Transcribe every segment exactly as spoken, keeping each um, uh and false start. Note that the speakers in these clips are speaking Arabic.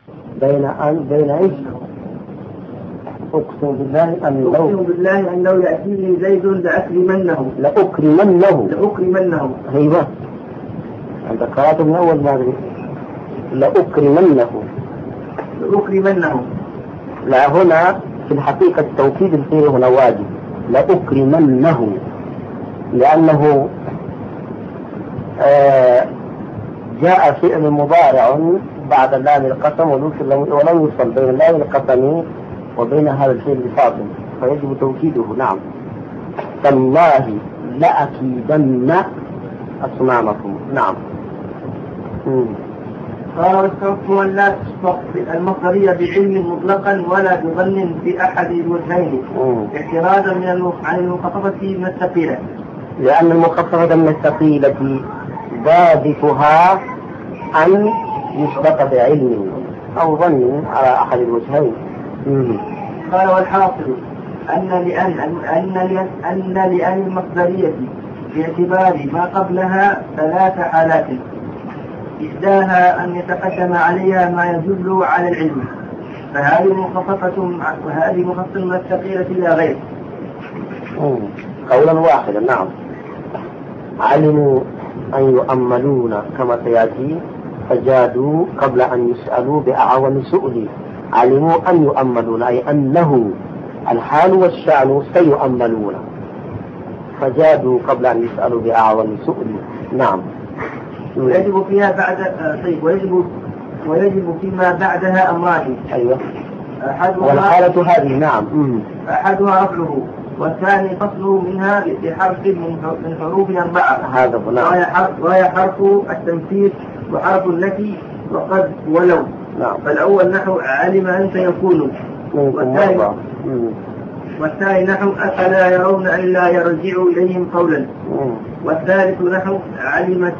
بين أن بين إيش؟ أقسم بالله أن لو أقسم بالله أن لو يأتيني زيد لأكرمنه لأكرمنه لأكرمنه أيوة أنت قرأت من أول ما أدري لأكرمنه لأكرمنه لا هنا في الحقيقة التوكيد الفعل هنا واجب لأكرمنه لأنه آه جاء فعل مضارع بعد لام القسم ولم يصل بين لام القسم وبين هذا الفعل بفاصل فيجب توكيده. نعم تالله لأكيدن أصنامكم. نعم قال والحكم أن لا تسبق المصدرية بعلم مطلقا ولا بظن في أحد الوجهين اعتراضا من عن المخففة من الثقيلة لأن المخففة من الثقيلة ضابطها أن يسبق بعلم أو ظن على أحد الوجهين. قال والحاصل أن لأن أن لأن, أن لأن المصدرية باعتبار ما قبلها ثلاث حالات إحداها أن يتقدم عليها ما يدل على العلم فهذه مخففة وهذه مخففة من الثقيلة لا غير. قولا واحدا. نعم علموا أن يؤملون كما سيأتي فجادوا قبل أن يسألوا بأعظم سؤل. علموا أن يؤملون أي أنه الحال والشأن سيؤملون فجادوا قبل أن يسألوا بأعظم سؤل. نعم ويجب فيها بعد طيب ويجب ويجب فيما بعدها أمران. أيوة والحالة هذه. نعم أحدها رفعه والثاني فصله منها بحرف من حروف أربعة هذا وهي حرف التنفيذ وحرف النفي وقد ولو. نعم فالأول نحو علم أن سيكون والثاني والثاني نحو أفلا يرون أن لا يرجع إليهم قولا والثالث نحو علمت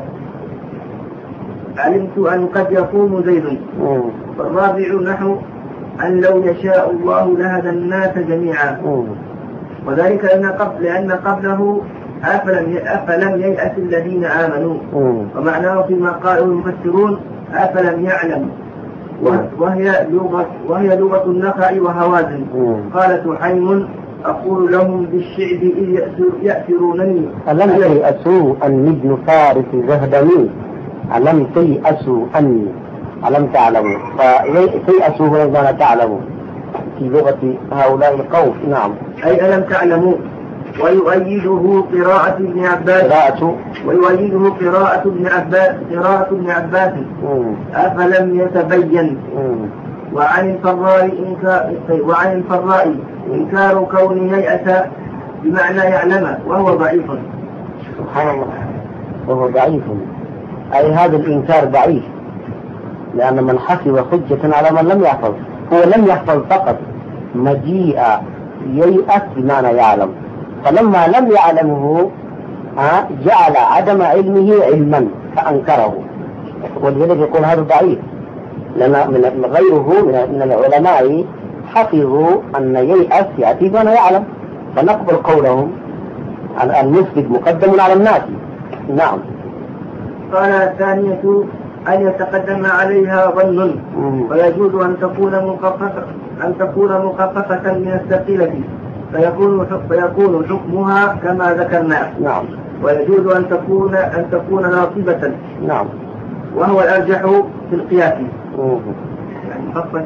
علمت أن قد يقوم زيد والرابع نحو أن لو يشاء الله لهدى الناس جميعا وذلك لأن قبل لأن قبله أفلم أفلم ييأس الذين آمنوا ومعناه فيما قاله المفسرون أفلم يعلم وهي لغة وهي لغة النخع وهوازن. قال سحيم أقول لهم بالشعب إذ يأثرونني ألم تيأسوا أن ابن فارس زهدني ألم تيأسوا أني ألم تعلموا فتيأسوا هنا تعلموا في لغة هؤلاء القوم. نعم أي ألم تعلموا. ويؤيده قراءة ابن عباس قراءة ويؤيده قراءة ابن عباس قراءة ابن عباس أفلم يتبين. وعن الفراء إنكار وعن الفراء إنكار كونه ييأس بمعنى يعلم وهو ضعيف. سبحان الله وهو ضعيف أي هذا الإنكار ضعيف لأن من حفظ حجة على من لم يحفظ. هو لم يحفظ فقط مجيء ييأس بمعنى يعلم فلما لم يعلمه جعل عدم علمه علما فأنكره ولذلك يقول هذا ضعيف لأن من غيره من العلماء حفظوا أن ييأس يأتي بما يعلم فنقبل قولهم المثبت مقدم على الناس. نعم قال الثانية أن يتقدم عليها ظن ويجوز أن تكون مخففة أن تكون مخففة من الثقيلة فيكون فيكون حكمها كما ذكرنا. نعم ويجوز أن تكون أن تكون ناصبة. نعم وهو الأرجح في القياس. يعني مخففة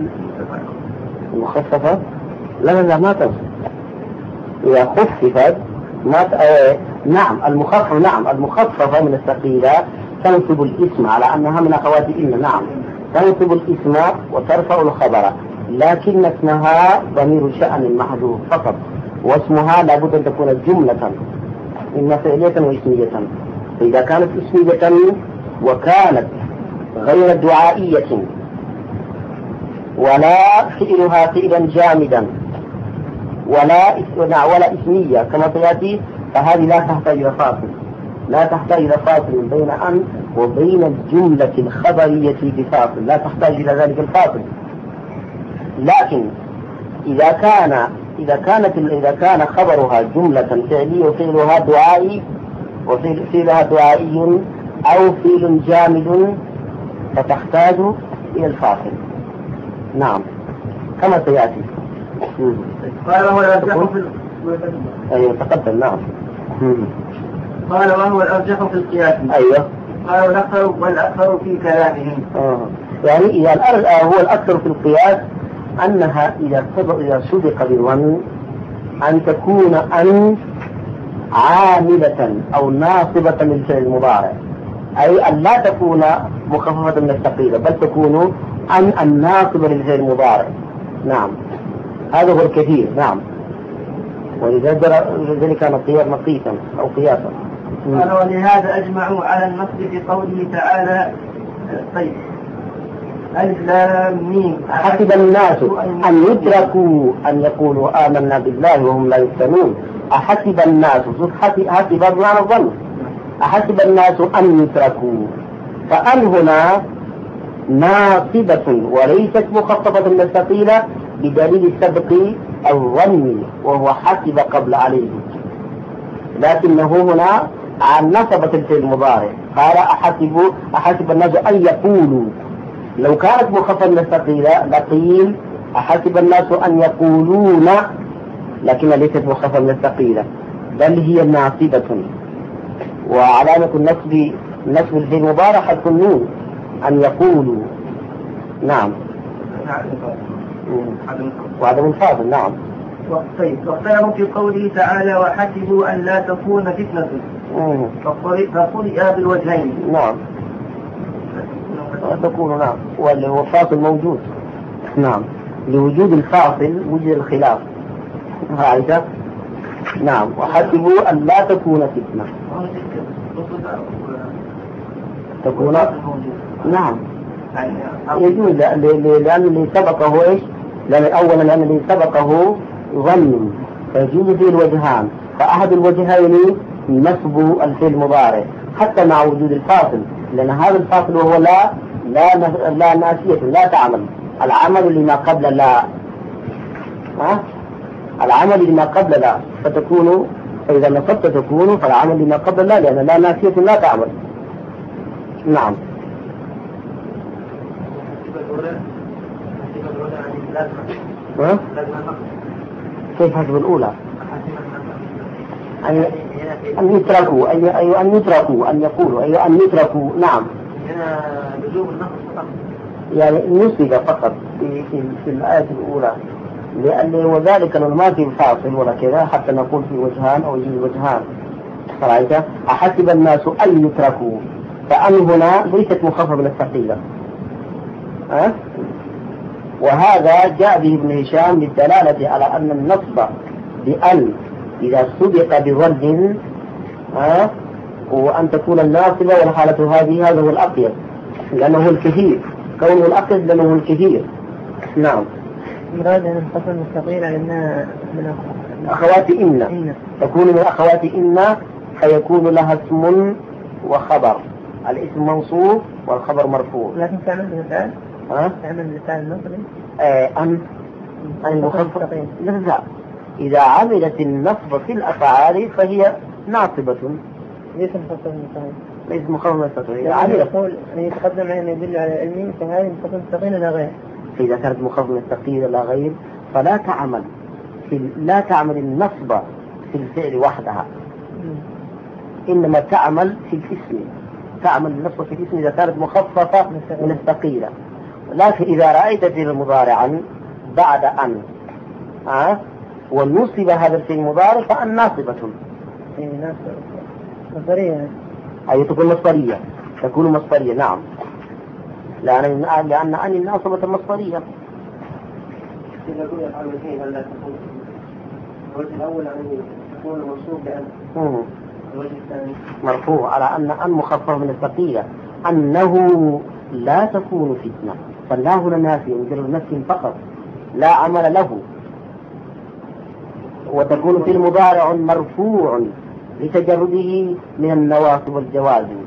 مخففة لا لا ما تنصب إذا خففت ما ت... آه... نعم المخففة نعم المخففة من الثقيلة تنصب الاسم على أنها من أخوات إن. نعم تنصب الاسم وترفع الخبر لكن اسمها ضمير شأن محذوف فقط واسمها لابد أن تكون جملة إما فعلية واسمية. فإذا كانت اسمية وكانت غير دعائية ولا فعلها فعلا جامدا ولا ولا اسمية كما سيأتي فهذه لا تحتاج إلى فاصل لا تحتاج إلى فاصل بين أن وبين الجملة الخبرية بفاصل لا تحتاج إلى ذلك الفاصل. لكن إذا كان إذا كانت إذا كان خبرها جملة فعلية وفعلها دعائي وفعلها دعائي أو فعل جامد فتحتاج إلى الفاصل. نعم كما سيأتي. قال وهو الأرجح في أيوة تقدم. نعم. قال وهو الأرجح في القياس. أيوة. قال والأكثر والأكثر في كلامهم. آه. يعني إذا هو الأكثر في القياس أنها إذا سبق إذا سبق بالظن أن تكون أن عاملة أو ناصبة للفعل المضارع، أي أن لا تكون مخففة من الثقيلة بل تكون أن الناصبة للفعل المضارع. نعم هذا هو الكثير. نعم ولذلك كان الطيار مقيتا أو قياسا. قال ولهذا أجمعوا على النصب في قوله تعالى طيب ألف لام ميم حسب الناس أن يتركوا أن يقولوا آمنا بالله وهم لا يفتنون. أحسب الناس حسب بمعنى الظن. أحسب الناس أن يتركوا، فأن هنا ناصبة وليست مخففة من الثقيلة بدليل سبق الظن وهو حسب قبل عليه، لكنه هنا عن نصبة الفعل المضارع. قال أحسب أحسب الناس أن يقولوا، لو كانت مخففة من الثقيلة لقيل أحسب الناس أن يقولون، لكن ليست مخففة من الثقيلة بل هي ناصبة، وعلامة النصب نصب الفعل المضارع حذف النون أن يقولوا. نعم وعدم الفاضل. نعم. طيب واختاروا في قوله تعالى وحسبوا أن لا تكون فتنة فقرئ بالوجهين. نعم تكون. نعم والفاصل موجود. نعم لوجود الفاصل وجد الخلاف. هذا نعم وحسبوا أن لا تكون فتنة تكون. نعم يجوز لأن اللي سبقه إيش؟ لأن أولا لأن اللي سبقه ظن فيجوز فيه الوجهان، فأحد الوجهين نصب الفعل المضارع حتى مع وجود الفاصل، لأن هذا الفاصل وهو لا لا لا ناسية لا تعمل العمل لما قبل لا ها العمل لما قبل لا فتكون، فإذا نصبت تكون فالعمل لما قبل لا لأن لا ناسية لا تعمل. نعم. ها؟ كيف حسب الأولى؟ أن أن يتركوا أي أي أن يتركوا أن يقولوا أي أن يتركوا. نعم. هنا لزوم النص فقط. يعني نصب فقط في في, في الآية الأولى، لأن وذلك ما في فاصل ولا كذا حتى نقول في وجهان أو يجي وجهان. رأيت؟ أحسب الناس أن يتركوا، فأن هنا ليست مخففة من الثقيلة. أه؟ وهذا جاء به ابن هشام للدلالة على أن النصب بأن إذا سبق بظن أه؟ وأن تكون الناصبة والحالة هذه هذا هو الأقيد لأنه الكثير، كونه الأقيد لأنه الكثير. نعم. مراد أن الفصل مستقيل على أنها من أخوات إن. إن تكون من أخوات إن فيكون لها اسم وخبر، الاسم منصوب والخبر مرفوع. لكن تعمل بالفعل؟ ها؟ تعمل بالفعل النصب؟ آه أن أن المخفف لا، إذا عملت النصب في الأفعال فهي ناصبة. ليس مخفف مستقيل. ليس مخفف مستقيل. إذا عمل يقول أن يتقدم على أن يدل على علمي فهذه مخفف مستقيل لا غير. إذا كانت مخفف مستقيل لا غير فلا تعمل في لا تعمل النصب في الفعل وحدها، إنما تعمل في الاسم، تعمل النصب في الاسم إذا كانت مخففة من الثقيلة. لكن إذا رأيت فعل مضارعا بعد أن أه؟ ونصب هذا الفعل المضارع فأن ناصبة مصدرية، أي تكون مصدرية، تكون مصدرية. نعم لأن لأن أن الناصبة مصدرية. الوجه الأول أن يكون منصوب بأن، الوجه الثاني مرفوع على أن أن مخفف من الثقيلة أنه لا تكون فتنة، فالله هنا نافي مجرد نفي فقط لا عمل له، وتكون في المضارع مرفوع لتجرده من النواصب والجوازم،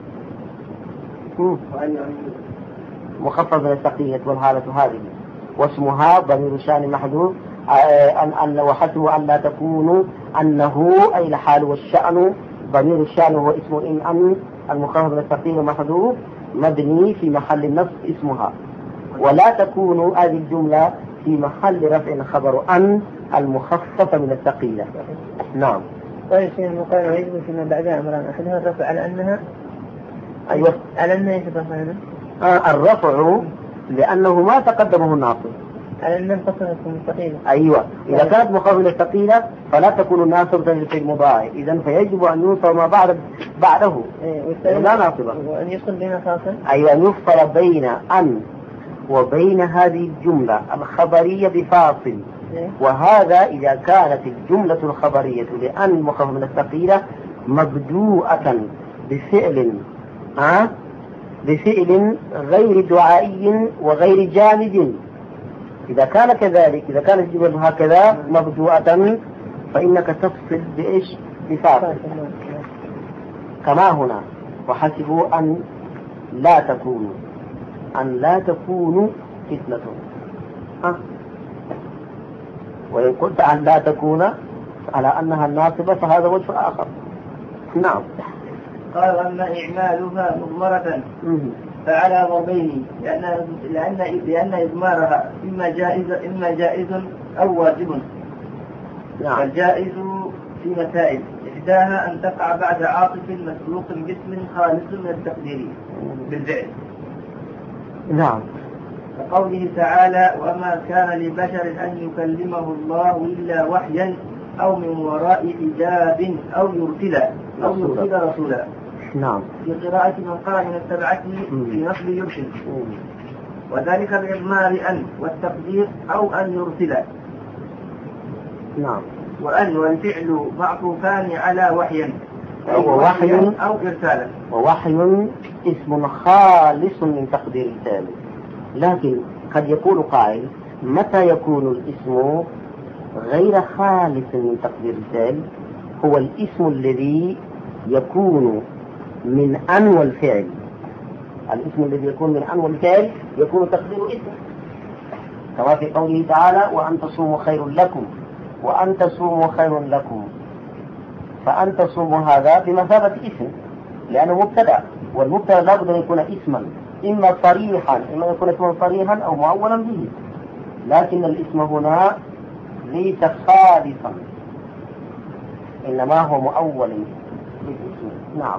مخفف من الثقيلة والحالة هذه، واسمها ضمير شان محذوف أن أن وحسبوا أن لا تكونوا أنه أي الحال والشأن، ضمير الشأن هو اسم إن أن المخفف من الثقيلة محذوف مبني في محل النصب اسمها ولا تكون هذه الجملة في محل رفع خبر أن المخففة من الثقيلة. نعم. طيب شيء المقارنة يجب فيما بعدها أمران، أحدها الرفع على أنها أيوة على أنها يترفع هنا آه الرفع لأنه ما تقدمه الناصب على أنها مخففة مستقيلة. أيوة إذا كانت مخففة ثقيلة فلا تكون ناصبة للفعل مضارع، إذن فيجب أن يوصل ما بعد بعده إيه لا ناصبة، وأن يفصل بين خاصة. أيوة أن يفصل بين أن وبين هذه الجملة الخبرية بفاصل. إيه؟ وهذا إذا كانت الجملة الخبرية لأن المخففة من الثقيلة مبدوءة بفعل ها بفعل غير دعائي وغير جامد. إذا كان كذلك، إذا كانت الجملة هكذا مبدوءة فإنك تفصل بإيش؟ بفاصل كما هنا. وحسبوا أن لا تكونوا أن لا تكونوا فتنة ها؟ وإن قلت أن لا تكون على أنها الناصبة فهذا وجه آخر. نعم. قال أما إعمالها مضمرة فعلى ضربين، لأن لأن لأن إضمارها إما جائز إما جائز أو واجب. نعم. فالجائز في مسائل، إحداها أن تقع بعد عاطف مسبوق باسم خالص من التقدير بالفعل. نعم. كقوله تعالى: وما كان لبشر أن يكلمه الله إلا وحيا أو من وراء حجاب أو يرسل أو يرسل رسولا. نعم. في قراءة من قرأ من السبعة في نصب يرسل، وذلك بإضمار أن والتقدير أو أن يرسل. نعم. وأن والفعل معطوفان على وحيا ووحي أو إرسالا. ووحي اسم خالص من تقدير التالي، لكن قد يقول قائل: متى يكون الاسم غير خالص من تقدير التالي؟ هو الاسم الذي يكون من أن والفعل. الاسم الذي يكون من أن والفعل يكون تقدير اسم، كما في قوله تعالى: وأن تصوموا خير لكم وأن تصوموا خير لكم. فأن تصوموا هذا بمثابة اسم لأنه مبتدأ، والمبتدأ لابد أن يكون اسما، إما صريحا إما يكون اسما صريحا أو مؤولا به، لكن الاسم هنا ليس خالصا إنما هو مؤول بالاسم. نعم.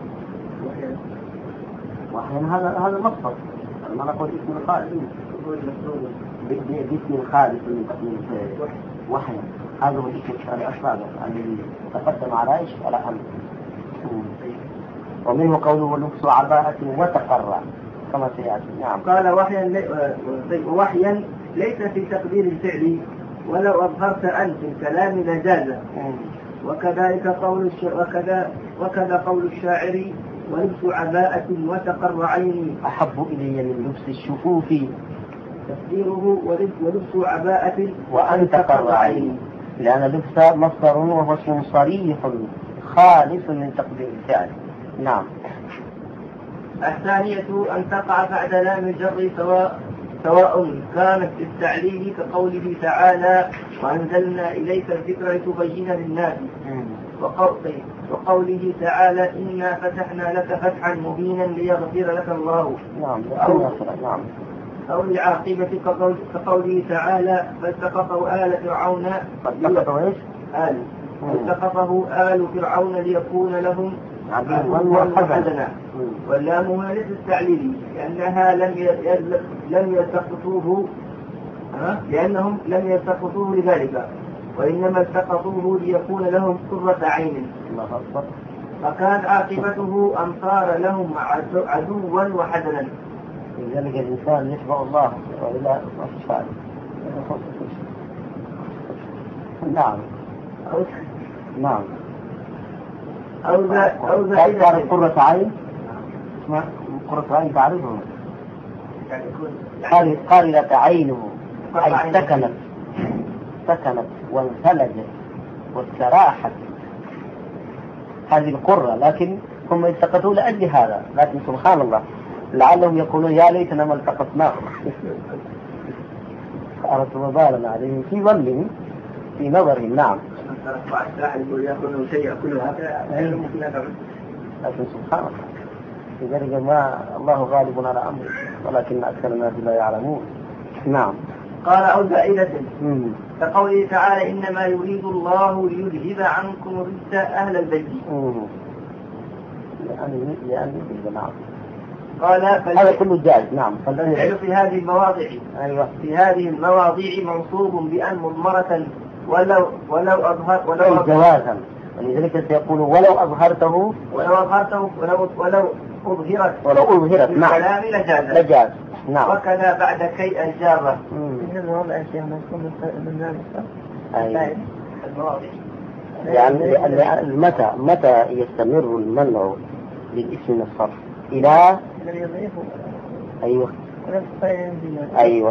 وأحيانا هذا هذا مصدر ما نقول اسم خالص باسم خالص من وحي. هذا هو الاسم الأسباب الذي تقدم على إيش على أمر. ومنه قوله: لبس عباءة وتقرع كما سيأتي. نعم. قال: وحيا لي... وحيا ليس في تقدير الفعل، ولو أظهرت أن في الكلام لجاز. وكذلك قول الش... وكذا وكذا قول الشاعر: ولبس عباءة وتقرعين أحب إلي من لبس الشفوف. تقديره ولبس عباءة وأن تقرعين، لأن لبس مصدر وهو اسم صريح خالص من تقدير الفعل. نعم. الثانية أن تقع بعد لام الجر سواء سواء كانت التعليل كقوله تعالى: وأنزلنا إليك الذكر لتبين للناس، وقوله تعالى: إنا فتحنا لك فتحا مبينا ليغفر لك الله. نعم. أو, نعم. أو لعاقبة كقوله تعالى: فالتقطه آل فرعون فالتقطه إيش؟ آل فالتقطه آل فرعون ليكون لهم عدوا وحزنا. واللام هنا ليست التعليل لأنها لم لم يلتقطوه لأنهم لم يلتقطوه لذلك، وإنما التقطوه ليكون لهم قرة عين، فكانت عاقبته أن صار لهم عدوا وحزنا. لذلك الإنسان يتبع الله وإلى أصفاد. نعم. نعم. أو ذا أو ذا قال قرة عين. اسمع قرة عين تعرفه. قال قال عينه أي سكنت سكنت وانثلجت واستراحت، هذه القرة، لكن هم التقطوا لأجل هذا. لكن سبحان الله لعلهم يقولون: يا ليتنا ما التقطناه. أردت مبالا عليهم في ظنهم في نظرهم. نعم. لكن سبحان الله لذلك ما الله غالب على أمره. ولكن أكثر الناس لا يعلمون. نعم. قال أو زائدة كقوله تعالى إنما يريد الله ليذهب عنكم الرجس أهل البيت. لأن لأن نعم. قال هذا كله جائز. نعم. فالفعل في هذه المواضع أيوة. في هذه المواضع منصوب بأن مضمرة ولو ولو أظهر ولو جوازا، ولذلك سيقول ولو أظهرته ولو أظهرته ولو ولو أظهرت ولو أظهرت نعم الكلام لجاز لجاز. نعم. وكذا بعد كي الجارة. أيوة. يعني متى متى يستمر المنع للاسم من الصرف إلى أيوه أيوه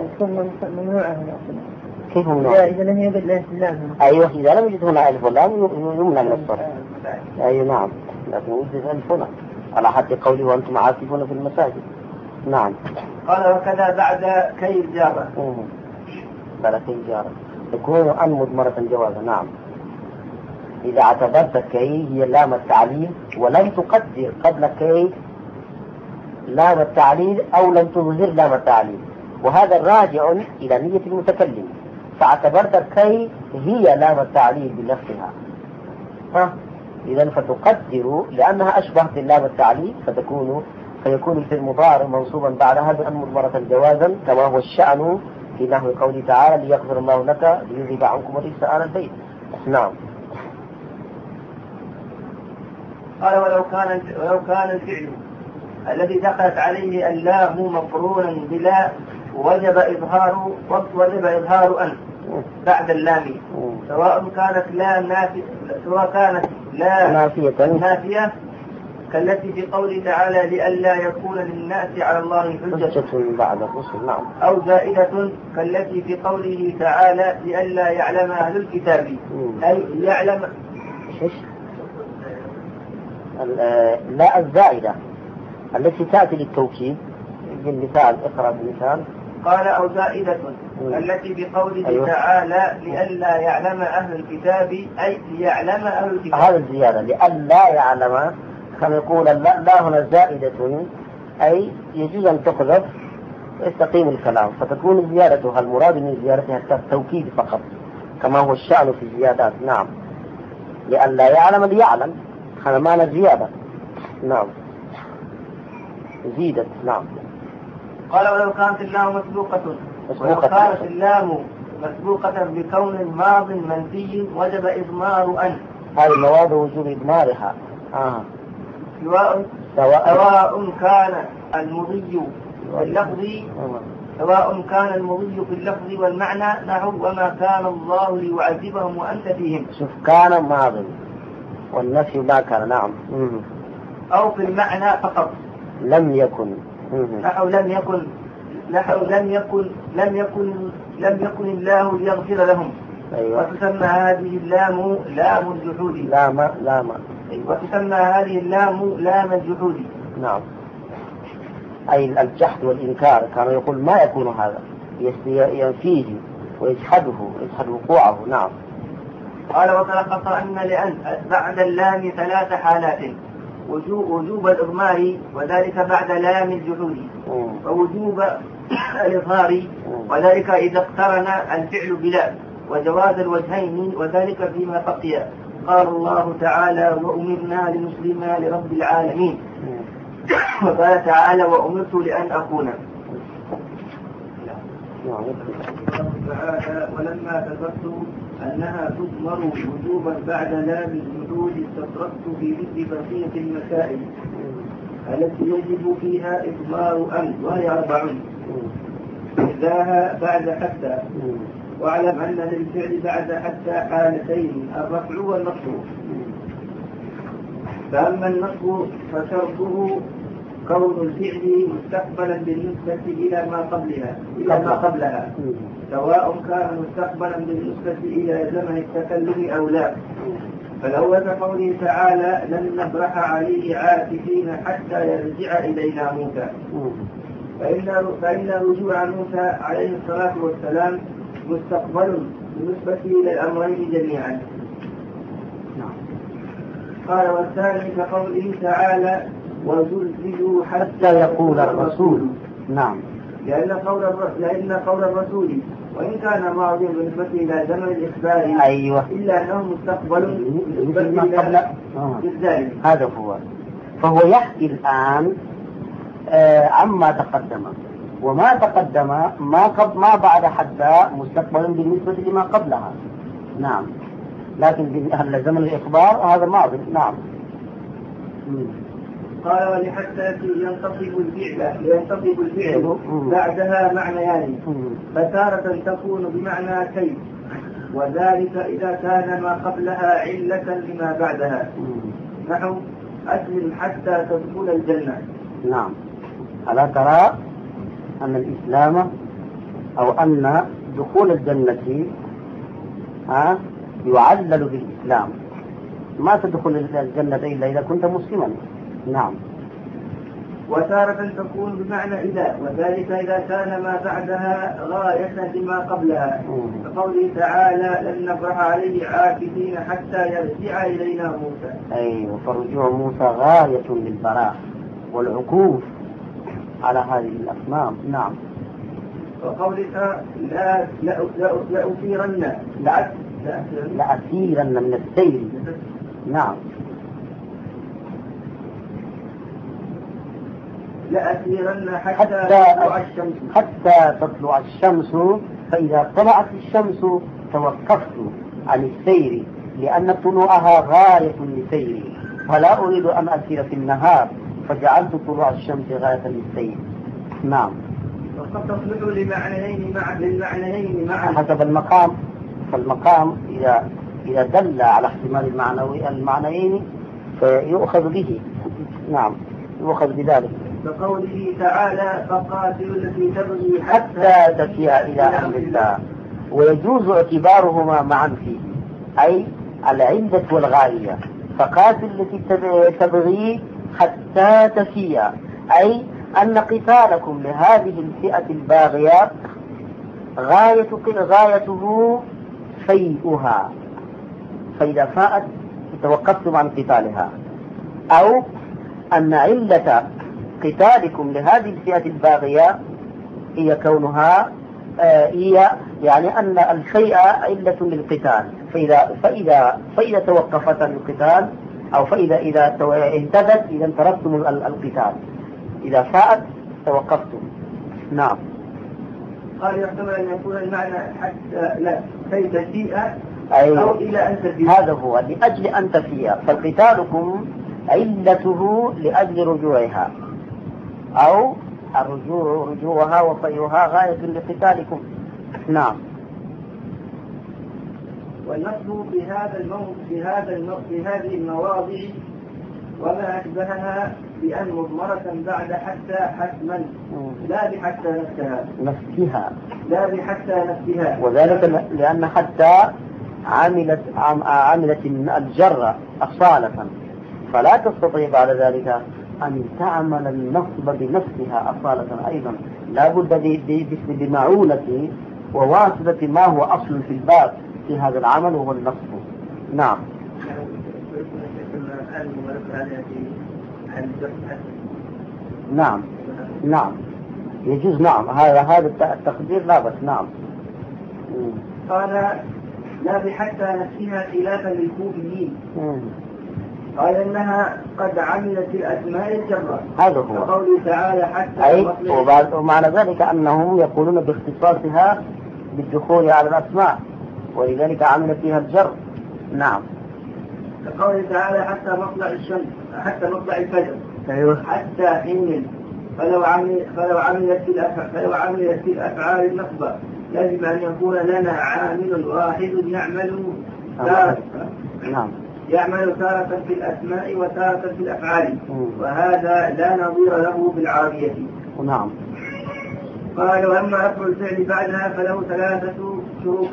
كيف ممنوع؟ إذا لم يوجد له لام. أيوه إذا لم يوجد هنا ألف ولام يمنع من الصرف. أيوه نعم، لكن يوجد ألف هنا على حد قوله وأنتم عاكفون في المساجد. نعم. قال وكذا بعد كي الجارة. بعد كي الجارة تكون أن مضمرة جوازا. نعم. إذا اعتبرت كي هي لام التعليل ولم تقدر قبل كي لام التعليل أو لم تظهر لام التعليل، وهذا راجع إلى نية المتكلم، فاعتبرت كي هي لام التعليل بنفسها، ها إذا فتقدر لأنها أشبهت لام التعليل فتكون فيكون في المضارع منصوبا بعدها بأن مضمرة جوازا كما هو الشأن في نحو قوله تعالى ليغفر الله لك ليذهب عنكم الرجس أهل البيت. نعم. قال ولو كان ولو كان الفعل الذي دخلت عليه اللام مقرونا بلا وجب إظهار وجب إظهار أن بعد اللام سواء كانت لا نافية سواء كانت لا نافية نافية كالتي في قوله تعالى لئلا يكون للناس على الله حجة بعد الرسل. نعم. أو زائدة كالتي في قوله تعالى لئلا يعلم أهل الكتاب أي يعلم لا الزائدة التي تأتي للتوكيد بالمثال. اقرأ بالمثال. قال أو زائدة التي بقوله أيوه. تعالى لئلا يعلم أهل الكتاب أي ليعلم أهل الكتاب. هذا الزيادة لئلا يعلم كما يقول لا, لا هنا زائدة أي يجوز أن تقذف ويستقيم الكلام فتكون زيادتها المراد من زيادتها التوكيد فقط كما هو الشأن في الزيادات. نعم. لئلا يعلم ليعلم هذا معنى زيادة. نعم. زيدت. نعم. قال ولو كانت اللام مسبوقة ولو كانت اللام مسبوقة بكون ماض منفي وجب إضمار أن. هذه المواضع وجوب إضمارها. آه. سواء سواء كان المضي في اللفظ سواء كان المضي في اللفظ والمعنى نحو وما كان الله ليعذبهم وأنت فيهم. شوف كان ماض والنفي ما كان. نعم. أو في المعنى فقط لم يكن نحو لم يكن نحو لم يكن لم يكن لم يكن الله ليغفر لهم. أيوة. وتسمى هذه اللام لام الجحود. لام لام وتسمى هذه اللام لام الجحود. نعم. أي الجحد والإنكار كان يقول ما يكون هذا ينفيه ويجحده يجحد وقوعه. نعم. قال وتلخص أن لأن بعد اللام ثلاث حالات وجوب, وجوب الإضمار وذلك بعد لام الجحود ووجوب الإظهار وذلك إذا اقترن الفعل بلا وجواز الوجهين وذلك فيما بقي. قال الله تعالى وأمرنا لنسلم لرب العالمين وقال تعالى وأمرت لأن أكون. ولما ذكرت أنها تضمر وجوبا بعد لام الجحود استطرقت في مثل بقية المسائل التي يجب فيها إضمار أن وهي أربع إحداها بعد حتى. واعلم أن للفعل بعد حتى حالتين الرفع والنصب. فأما النصب فشرطه كون الفعل مستقبلا بالنسبة إلى ما قبلها إلى ما قبلها سواء كان مستقبلا بالنسبة إلى زمن التكلم أو لا. فالأول كقوله تعالى لن نبرح عليه عاكفين حتى يرجع إلينا موسى. فإن فإن رجوع موسى عليه الصلاة والسلام مستقبل بالنسبة إلى الأمرين جميعا. قال والثاني كقوله تعالى وزلزلوا حتى يقول الرسول نعم. لأن قول لأن قول الرسول وإن كان ماضيا بالنسبة إلى زمن الإخبار أيوة. إلا أنه مستقبل بالنسبة إلى ذلك. هذا هو. فهو يحكي الآن آه عما تقدم، وما تقدم ما قبل ما بعد حتى مستقبل بالنسبة لما قبلها. نعم. لكن زمن الإخبار هذا ماضي. نعم. قال ولحتى ينتصب الفعل ينتصب الفعل بعدها معنيان، فتارة تكون بمعنى كيف، وذلك إذا كان ما قبلها علة لما بعدها، نحو أسلم حتى تدخل الجنة. نعم. ألا ترى أن الإسلام أو أن دخول الجنة ها يعلل بالإسلام، ما تدخل الجنة إلا إذا كنت مسلما. نعم. وتارة تكون بمعنى إذا، وذلك إذا كان ما بعدها غاية لما قبلها، كقوله تعالى لن نبرح عليه عاكفين حتى يرجع إلينا موسى. أي فرجوع موسى غاية للبراء والعكوف على هذه الأصنام. نعم. وقولك لا لأثيرن لأثيرن من السير. نعم. لأثيرن حتى, حتى تطلع الشمس حتى تطلع الشمس، فإذا طلعت الشمس توقفت عن السير لأن طلوعها غاية لسيري، ولا أريد أن أسير في النهار فجعلت طلوع الشمس غاية للسير. نعم. وقد تصلح لمعنيين مع للمعنيين مع حسب المقام، فالمقام إذا إذا دل على احتمال المعنوي المعنيين فيؤخذ به. نعم، يؤخذ بذلك. كقوله تعالى فقاتلوا التي تبغي حتى تفيء إلى أمر الله، ويجوز اعتبارهما معا فيه، أي العلة والغاية. فقاتل التي تبغي حتى تفيء، أي أن قتالكم لهذه الفئة الباغية غاية غايته فيئها، فإذا فاءت توقفتم عن قتالها، أو أن علة قتالكم لهذه الفئة الباغية هي كونها آه هي يعني أن الفيء علة للقتال، فإذا فإذا فإذا توقفت القتال أو فإذا إذا اهتدت إذا تركتم القتال، إذا فاءت توقفتم. نعم. قال يحتمل أن يكون المعنى حتى لا كي تفيء أي أو إلى أن تفيء. هذا هو لأجل أن تفيء، فقتالكم علته لأجل رجوعها، أو الرجوع رجوعها وفيها غاية لقتالكم. نعم. والنصب بهذا الموضع بهذا الموضع بهذه المواضع وما أشبهها بأن مضمرة بعد حتى حتما، لا بحتى نفسها نفسها لا بحتى نفسها، وذلك لأن حتى عملت عملت الجر أصالة، فلا تستطيع بعد ذلك أن تعمل النصب بنفسها أصالة أيضا، لا بد بمعونة وواسطة ما هو أصل في الباب في هذا العمل وهو النصب. نعم. نعم نعم يجوز. نعم هذا هذا التقدير لا بس. نعم. قال لا بحتى نفسها خلافا للكوفيين، قال إنها قد عملت الأسماء الجرة، هذا هو قوله تعالى حتى أي، ومعنى ذلك أنهم يقولون باختصاصها بالدخول على الأسماء ولذلك عملت فيها الجر. نعم. قوله تعالى حتى مطلع الشمس حتى مطلع الفجر. أيوه. حتى حين، فلو عمل فلو عملت في الأفعال فلو عملت في الأفعال النصب لازم أن يكون لنا عامل واحد يعمل تارة نعم يعمل تارة في الأسماء وتارة في الأفعال، وهذا لا نظير له بالعربية. نعم. قال وأما أصل الفعل بعدها فله ثلاثة شروط.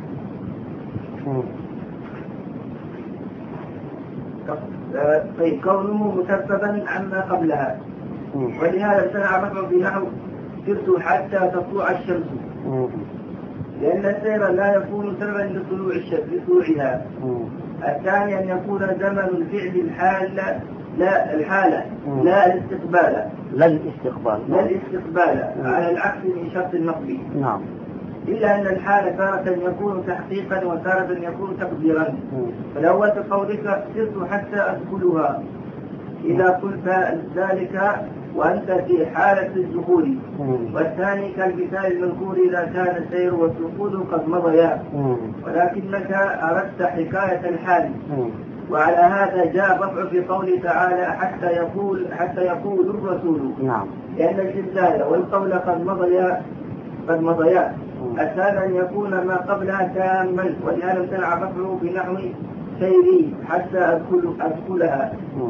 طيب كونه مسببا عما قبلها، ولهذا امتنع مطلب بنحو سرت حتى تطلع الشمس، لأن السير لا يكون سببا لطلوع الشمس لطلوعها. الثاني أن يكون زمن الفعل الحال لا الحالة لا الاستقبال لا الاستقبال لا الاستقبال على العكس من شرط النصب. نعم. إلا أن الحالة تارة يكون تحقيقا وتارة يكون تقديرا. فالأول كقولك سرت حتى أدخلها إذا قلت ذلك وأنت في حالة الدخول، والثاني كالمثال المذكور إذا كان السير والدخول قد مضيا، ولكنك أردت حكاية الحال. وعلى هذا جاء الرفع في قوله تعالى حتى يقول حتى يقول الرسول. نعم. لأن الجلال والقول قد مضيا قد مضيا أسال أن يكون ما قبلها تاما، ولهذا امتنع الرفع بنحو سيري حتى أدخل أدخلها.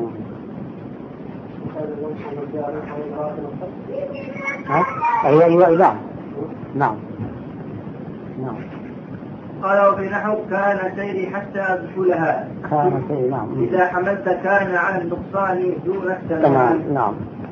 أيوة أيوة نعم نعم نعم. قال وبنحو كان سيري حتى أدخلها. كان سيري نعم. إذا حملت كان على النقصان دون التمام. نعم.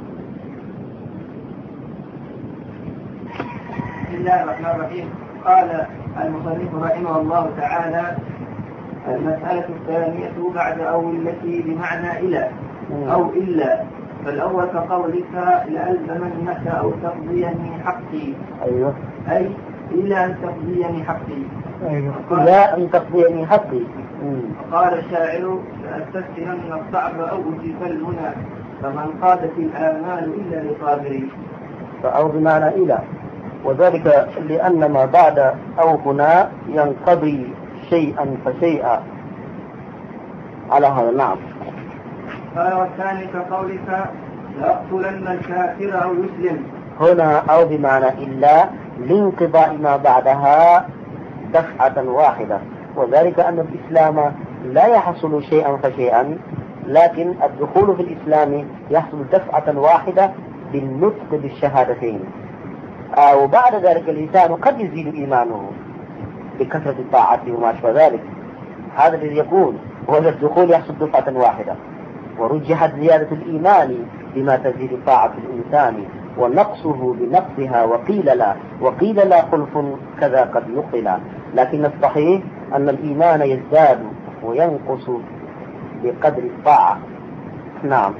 بسم الله الرحمن الرحيم. قال المصنف رحمه الله تعالى المسألة الثانية بعد أو التي بمعنى إلى أو إلا. فالأول كقولك لألزمنك أو تقضيني حقي. أيوه. أي إلا أن تقضيني حقي. أيوه. إلا أن تقضيني حقي. قال الشاعر لأستسلمن الصعب أو أجيب المنى فمن قادت الآمال إلا لصابري. فأو بمعنى إلى، وذلك لأن ما بعد أو هنا ينقضي شيئا فشيئا على هذا. نعم. قال والثاني كقولك لأقتلن الكافر أو يسلم. هنا أو بمعنى إلا لانقضاء ما بعدها دفعة واحدة، وذلك أن الإسلام لا يحصل شيئا فشيئا، لكن الدخول في الإسلام يحصل دفعة واحدة بالنطق بالشهادتين. وبعد ذلك الإنسان قد يزيد إيمانه بكثرة الطاعات وما أشبه ذلك، هذا الذي يكون وهذا الدخول يحصل دفعة واحدة. ورجحت زيادة الإيمان بما تزيد طاعة الإنسان ونقصه بنقصها، وقيل لا وقيل لا خلف كذا قد يقل، لكن الصحيح أن الإيمان يزداد وينقص بقدر الطاعة. نعم.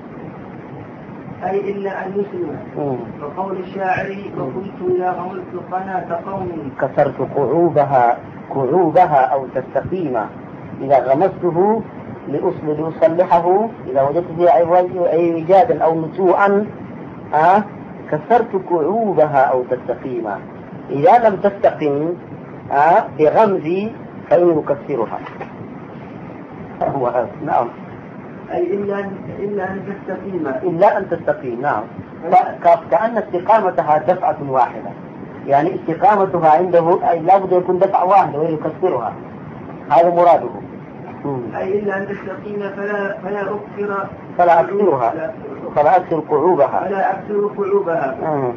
أي إلا أن يسلم. وقول الشاعر وكنت إذا غملت قناة قوم كسرت قعوبها قعوبها أو تستقيم. إذا غمسته لأصل لأصلحه إذا وجدت فيها أي وجادا أو نتوءا أه كسرت قعوبها أو تستقيم. إذا لم تستقم أه بغمزي فإني أكسرها. هو هذا. نعم. أي إلا إلا أن تستقيم. إلا أن تستقيم. نعم. كأن استقامتها دفعة واحدة، يعني استقامتها عنده أي لابد يكون دفعة واحدة ويكسرها، هذا مراده. أي إلا أن تستقيم فلا فلا أكثر فلا أكثرها فلا أكثر قعوبها فلا أكثر قعوبها مم.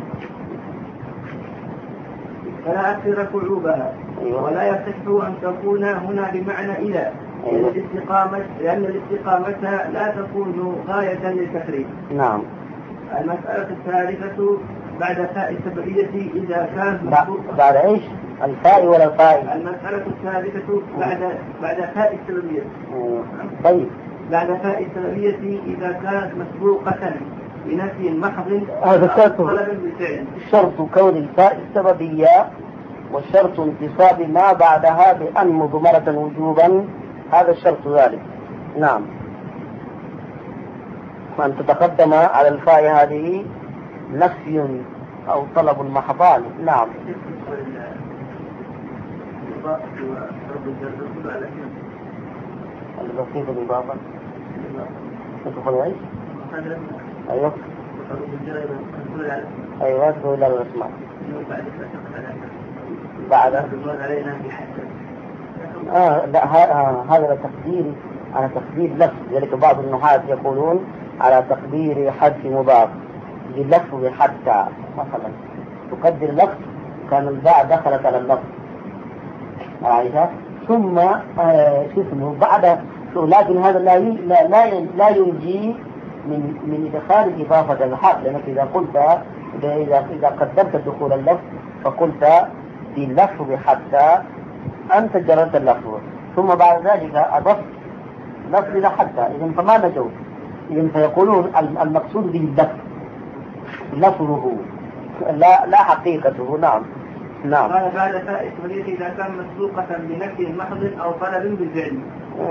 فلا أكثر قعوبها. أيوة. ولا يصح أن تكون هنا بمعنى إلى. أيوة. لأن الاستقامة لأن الاستقامة لا تكون غاية للتحريم. نعم. المسألة الثالثة بعد فاء السببية إذا كان بعد إيش؟ الفاء ولا الفاء؟ المسألة الثالثة بعد بعد فاء السببية. طيب. بعد فاء السببية إذا كانت مسبوقة بنفي محض هذا شرط طلب بالفعل. شرط كون الفاء السببية وشرط انتصاب ما بعدها بأن مضمرة وجوبا، هذا الشرط ذلك. نعم. وأن تتقدم على الفاء هذه نفي أو طلب محضان. نعم. البسيط بالإضافة تدخل ايش؟ ايوه ايوه تدخل الى الاسماء بعد اه لا هذا تقدير على تقدير لفظ، ذلك بعض النحاة يقولون على تقدير حذف مضاف للفظ حتى، مثلا تقدر لفظ كان الباء دخلت على اللفظ عايشة ثم آه اسمه بعد، لكن هذا لا لا لا, لا ينجي من من ادخال اضافه الحرف، لانك اذا قلت اذا اذا قدمت دخول اللفظ فقلت باللفظ حتى انت جررت اللفظ ثم بعد ذلك اضفت لفظ الى حتى، اذا فما نجوت فيقولون المقصود به اللفظ لفظه لا لا حقيقته. نعم نعم. قال بعد فاء التغليق إذا كان مسبوقة بنفي محض أو طلب بالفعل.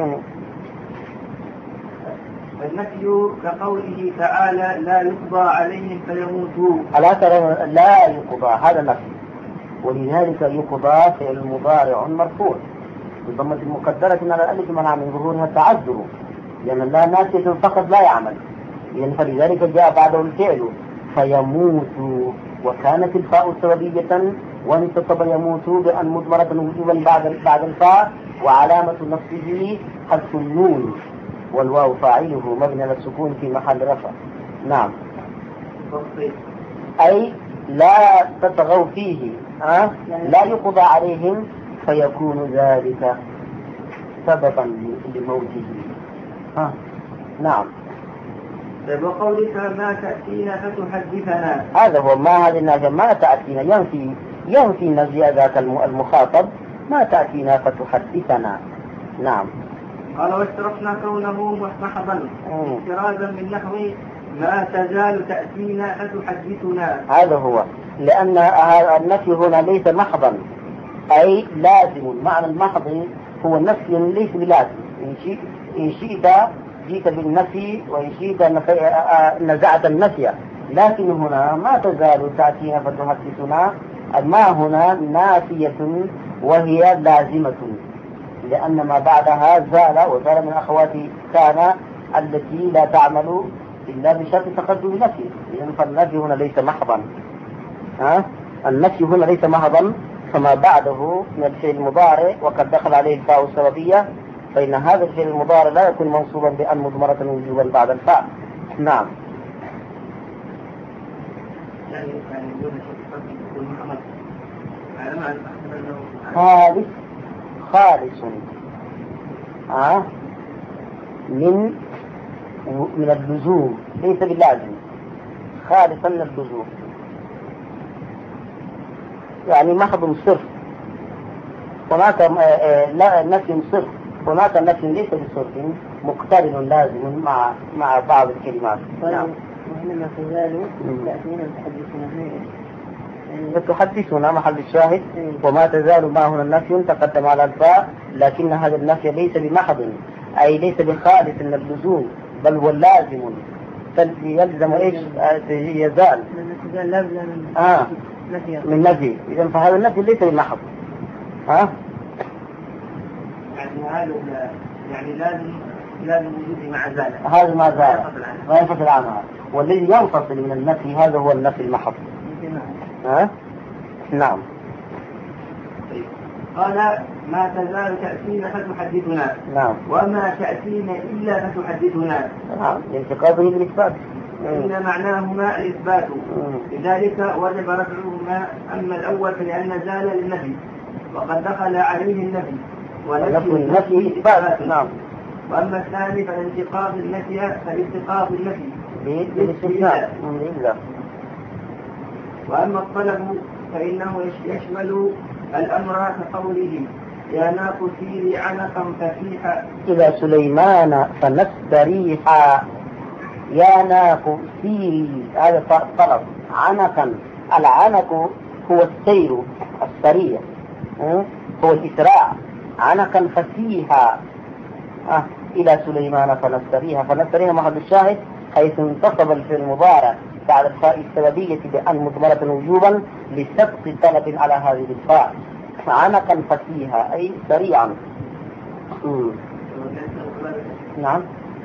النفي كقوله تعالى لا يقضى عليهم فيموتوا. ألا ترى لا يقضى هذا نفي، ولذلك يقضى فعل مضارع مرفوع بضمة المقدرة على الألف منع من ظهورها التعذر، لأن الله ناسية فقط لا يعمل، يعني فلذلك جاء بعده الفعل فيموت، وكانت الفاء سببية وانتصب يموت بأن مضمرة وجوبا بعد بعد الفاء، وعلامة نصبه حذف النون، والواو فاعله مبني على السكون في محل رفع. نعم. أي لا تطغوا فيه، أه؟ لا يقضى عليهم فيكون ذلك سببا لموته. ها نعم. وقولك ما تأتينا فتحدثنا، هذا هو ما هذه النافية ما تأتينا، ينفي ينفي نفي ذاك المخاطب ما تأتينا فتحدثنا. نعم. قال واشترطنا كونه محضا احترازا من نحو ما تزال تأتينا فتحدثنا. هذا هو، لأن النفي هنا ليس محضا أي لازم. معنى المحض هو النفي ليس بلازم، إن شئت جيت بالنفي وإن شئت نزعت النفي، لكن هنا ما تزال تأتينا فتحدثنا، ما هنا نافية وهي لازمة، لأن ما بعدها زال، وزال من أخوات كان التي لا تعمل إلا بشرط تقدم نفي، لأن فالنفي هنا ليس محضا. ها؟ النفي هنا ليس محضا، فما بعده من الفعل المضارع وقد دخل عليه الفاء السببية، فإن هذا الفعل المضارع لا يكون منصوبا بأن مضمرة وجوبا بعد الفاء. نعم. خالص خالص آه من من اللزوم ليس باللازم، خالصا من اللزوم يعني محض صرف، هناك لا نفي صرف، هناك نفي ليس بصرف مقترن لازم مع مع بعض الكلمات. نعم. وإنما تزال تأتينا تحدثنا محل الشاهد، وما تزال ما هنا النفي تقدم على الفاء، لكن هذا النفي ليس بمحض أي ليس بخالص من اللزوم، بل هو لازم يلزم ايش؟ يزال آه من نفي، إذا فهذا النفي ليس بمحض. ها؟ يعني هذا يعني لازم لازم وجوده مع زال، هذا ما زال ما ينفصل عنها، والذي ينفصل من النفي هذا هو النفي المحض. ها؟ نعم. قال ما تزال تأتينا فتحدثنا. نعم. وما تأتينا إلا فتحدثنا. نعم، لانتقاضه بالإثبات. إن معناهما الإثبات، لذلك وجب رفعهما. أما الأول فلأن زال للنفي وقد دخل عليه النفي، ونفي النفي إثبات. نعم. وأما الثاني فالانتقاض النفي فالانتقاض النفي بالاستثناء. وأما الطلب فإنه يشمل الأمر كقوله يا ناق سيري عنقا فسيحا إلى سليمان فنستريحا. يا ناق سيري هذا طلب، عنقا العنق هو السير السريع، هو الإسراع، عنقا فسيحا آه. إلى سليمان فنستريحا. فنستريحا محل الشاهد حيث انتصب الفعل المضارع بعد الفاء السببية بأن مضمرة وجوبا لسبق طلب على هذه الفاء. عنقا فسيها أي سريعا. مم. نعم.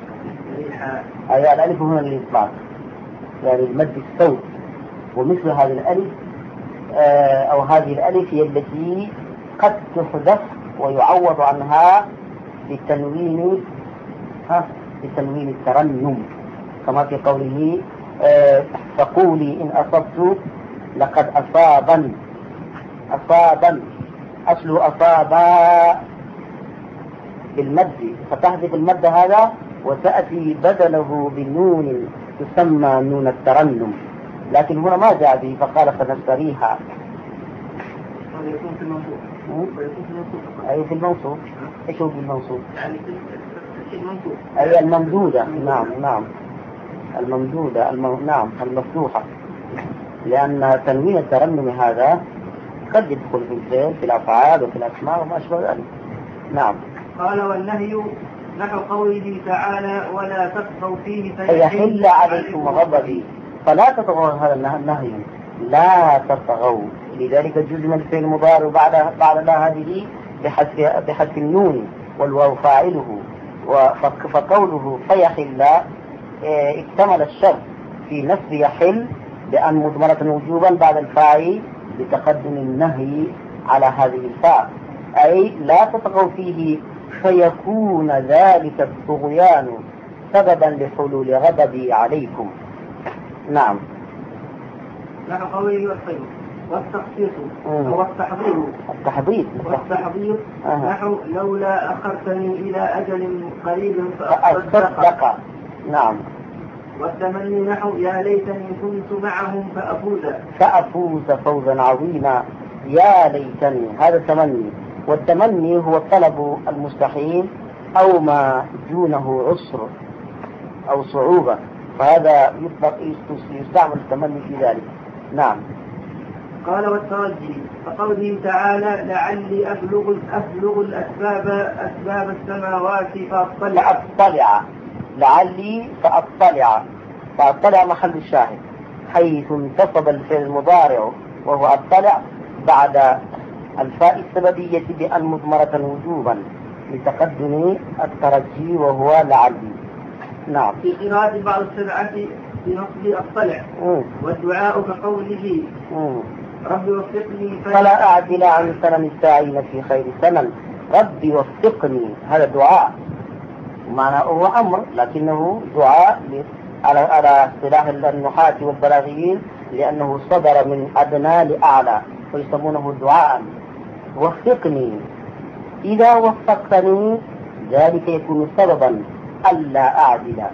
أي الألف هنا للإطلاق، يعني المد الصوت، ومثل هذه الألف آه أو هذه الألف هي التي قد تحذف ويعوض عنها بالتنوين، ها بالتنوين الترنم، كما في قوله آه فقولي إن أصبت لقد أصابا. أصابا أصل أصابا بالمد، فتحذف المد هذا وتأتي بدله بالنون تسمى نون الترنم، لكن هنا ما جاء به فقال فنستريحا. يكون في المنصوب. أي في المنصوب. إيش هو في المنصوب؟ يعني في المنصوب. أي الممدودة. نعم نعم. الممدودة الم... نعم المفتوحة، لأن تنوين الترنم هذا قد يدخل في الفعل في الأفعال وفي الأسماء وما أشبه ذلك. نعم. قال والنهي نحو قوله تعالى ولا تطغوا فيه فيحل عليكم غضبي، فلا تطغوا، هذا النهي لا تطغوا، لذلك جزء من الفعل المضارع بعد بعد لا هذه بحذف بحذف النون والواو فاعله، فقوله فيحل اكتمل الشرط في نفس يحل بأن مضمرة وجوبا بعد الفاعل بتقدم النهي على هذه الفاء، أي لا تطغوا فيه فيكون ذلك الطغيان سببا لحلول غضبي عليكم. نعم. نحو قوله والخير والتخصيص والتحضير التحضير والتحضير أه. نحو لولا أخرتني إلى أجل قريب فأصدق. نعم. والتمني نحو يا ليتني كنت معهم فأفوز فأفوز فوزا عظيما، يا ليتني، هذا التمني. والتمني هو الطلب المستحيل أو ما دونه عسر أو صعوبة، فهذا يطلق يستعمل التمني في ذلك. نعم. قال والترجي فقوله تعالى لعلي أبلغ أبلغ الأسباب أسباب السماوات فأطلع فأطلع لعلي فأطلع فأطلع محل الشاهد، حيث انتصب الفعل المضارع وهو أطلع بعد الفاء السببية بأن مضمرة وجوبا لتقدم الترجي وهو لعلي. نعم. في قراءة بعض السبعة بنصب أطلع والدعاء كقوله رب وفقني فلا أعدل عن سنن الساعين في خير سنن، رب وفقني، هذا دعاء معناه هو أمر لكنه دعاء على على اصطلاح النحاة والبلاغيين، لأنه صدر من أدنى لأعلى ويسمونه دعاء. وفقني، إذا وفقتني ذلك يكون سببا ألا أعدل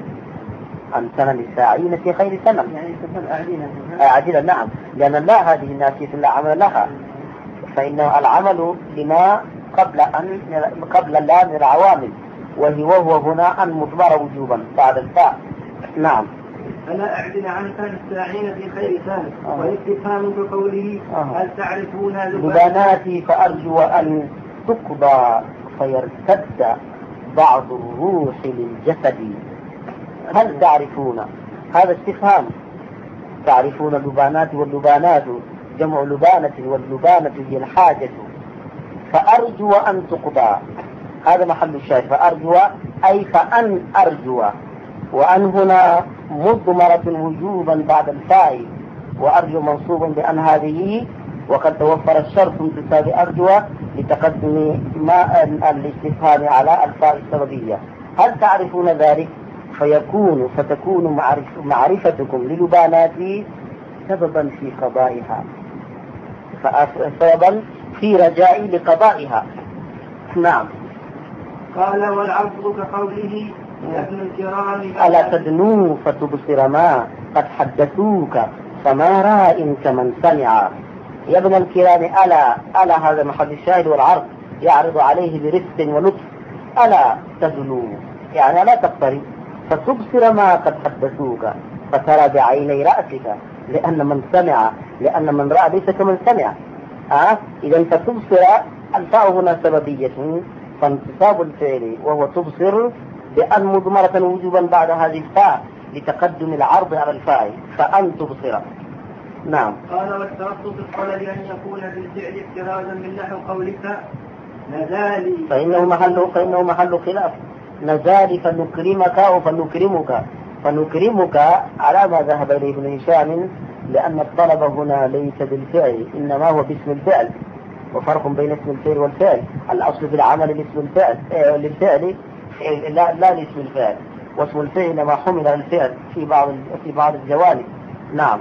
عن سنن الساعين في خير سنن، يعني أعدل. نعم، لأن لا هذه الناسية لا عمل لها، فإن العمل لما قبل أن قبل لا من العوامل، وهي وهو هنا أن مضمر وجوبا بعد الفاء. نعم. فلا أعدل عن سنن الساعين في خير سنن. آه. والاستفهام كقوله آه. هل تعرفون لبناتي فأرجو أن تقضى فيرتد بعض الروح للجسد. هل تعرفون، هذا استفهام. تعرفون اللبانات، واللبانات جمع لبانة، واللبانة هي الحاجة. فأرجو أن تقضى، هذا محل الشاهد. فأرجو أي فأن أرجو، وأن هنا مضمرة وجوبا بعد الفاء، وأرجو منصوب بأن هذه، وقد توفر الشرط انتصاب أرجو لتقدم ما الاستفهام على الفاء السببية. هل تعرفون ذلك؟ فيكون فتكون معرف معرفتكم للبانات سببا في قضائها، سببا في رجاء لقضائها. نعم. قال والعرض كقوله يا ابن الكرام ألا تدنوا فتبصر ما قد حدثوك فما راء كمن سمع. يا ابن الكرام، ألا ألا هذا محل الشاهد، والعرض يعرض عليه برفق ولطف. ألا تدنوا يعني لا تقترب، فتبصر ما قد حدثوك، فترى بعيني رأسك، لأن من سمع لأن من رأى ليس كمن سمع. أه؟ إذا فتبصر الفاء هنا سببية، فانتصاب الفعل وهو تبصر بأن مضمرة وجوبا بعد هذه الفاء لتقدم العرض على الفاء، فأن تبصر. نعم. قال والترصد الطلب أن يكون بالفعل افتراضا من نحو قولك نزالي، فإنه محل فإنه محل خلاف. نزالي فنكرمك أو فنكرمك، فنكرمك على ما ذهب إليه ابن هشام، لأن الطلب هنا ليس بالفعل إنما هو باسم الفعل، وفرق بين اسم الفعل والفعل. الأصل في العمل لاسم الفعل آه للفعل لا لا لاسم الفعل، واسم الفعل ما حمل الفعل في بعض في بعض الجوانب. نعم.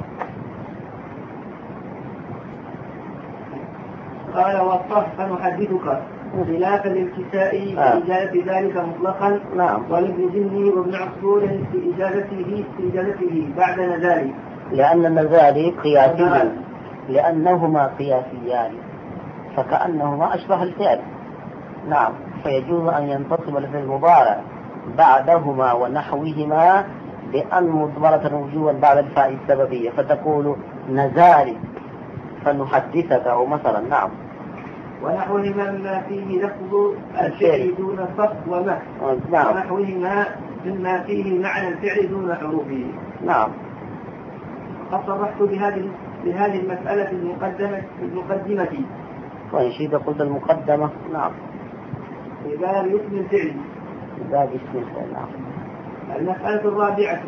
قال والصح فنحدثك خلافا للكساء في إجازة ذلك مطلقا. نعم. ولابن جني وابن عصفور في إجازته في إجازته بعد نزالي، لأن النزالي قياسي، لأنهما قياسيان، فكأنهما أشبه الفعل. نعم. فيجوز أن ينتصب الفعل المضارع بعدهما ونحوهما بأن مضمرة وجوبا بعد الفاء السببية، فتقول نزال فنحدثك أو مثلا. نعم. ونحوهما مما فيه لفظ الفعل دون صف ومح. نعم. ونحوهما مما فيه معنى الفعل دون حروفه. نعم. قد صرحت بهذه بهذه المسألة المقدمة المقدمة. وإن قلت المقدمة. نعم. في باب اسم الفعل. في باب اسم الفعل. نعم. المسألة الرابعة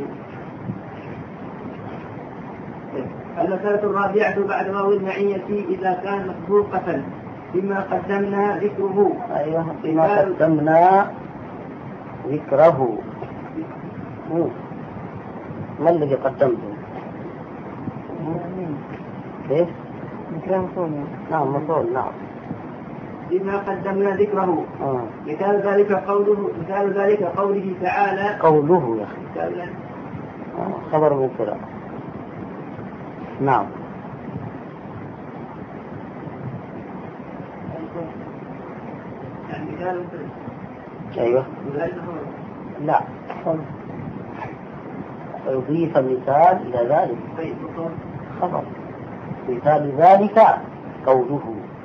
المسألة الرابعة بعد واو المعية إذا كان مسبوقة بما قدمنا ذكره. أيوه بما قدمنا ذكره. ما الذي قدمته؟ كيف؟ ذكره مفعول. نعم مفعول. نعم. بما قدمنا ذكره. آه. مثال ذلك قوله مثال ذلك قوله تعالى. قوله يا أخي. آه. خبر مبتدأ. نعم. يعني أيوه. لا. يضيف المثال إلى ذلك. خبر. مثال ذلك قوله.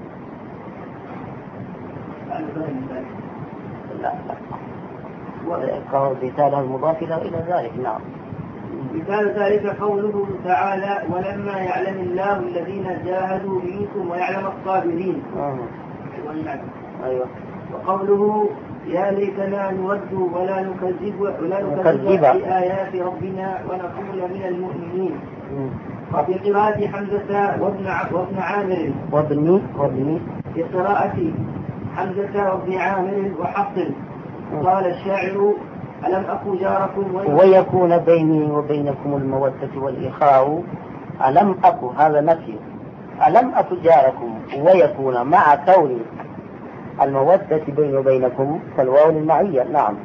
لا لا. قول مثال المضاف إلى ذلك. نعم. مثال ذلك قوله تعالى ولما يعلم الله الذين جاهدوا منكم ويعلم الصابرين. آه. أيوه. وقوله يا ليتنا نرد ولا نكذب ولا نكذب بآيات ربنا ونكون من المؤمنين. وفي قراءة حمزة وابن وابن عامر وابن وابن في قراءة حمزة وابن عامر وحفص. قال الشاعر ألم أكن جاركم ويكون بيني وبينكم المودة والإخاء. ألم أكن هذا نفي. ألم أكن جاركم ويكون مع كون المودة بيني وبينكم كالواو المعية. نعم.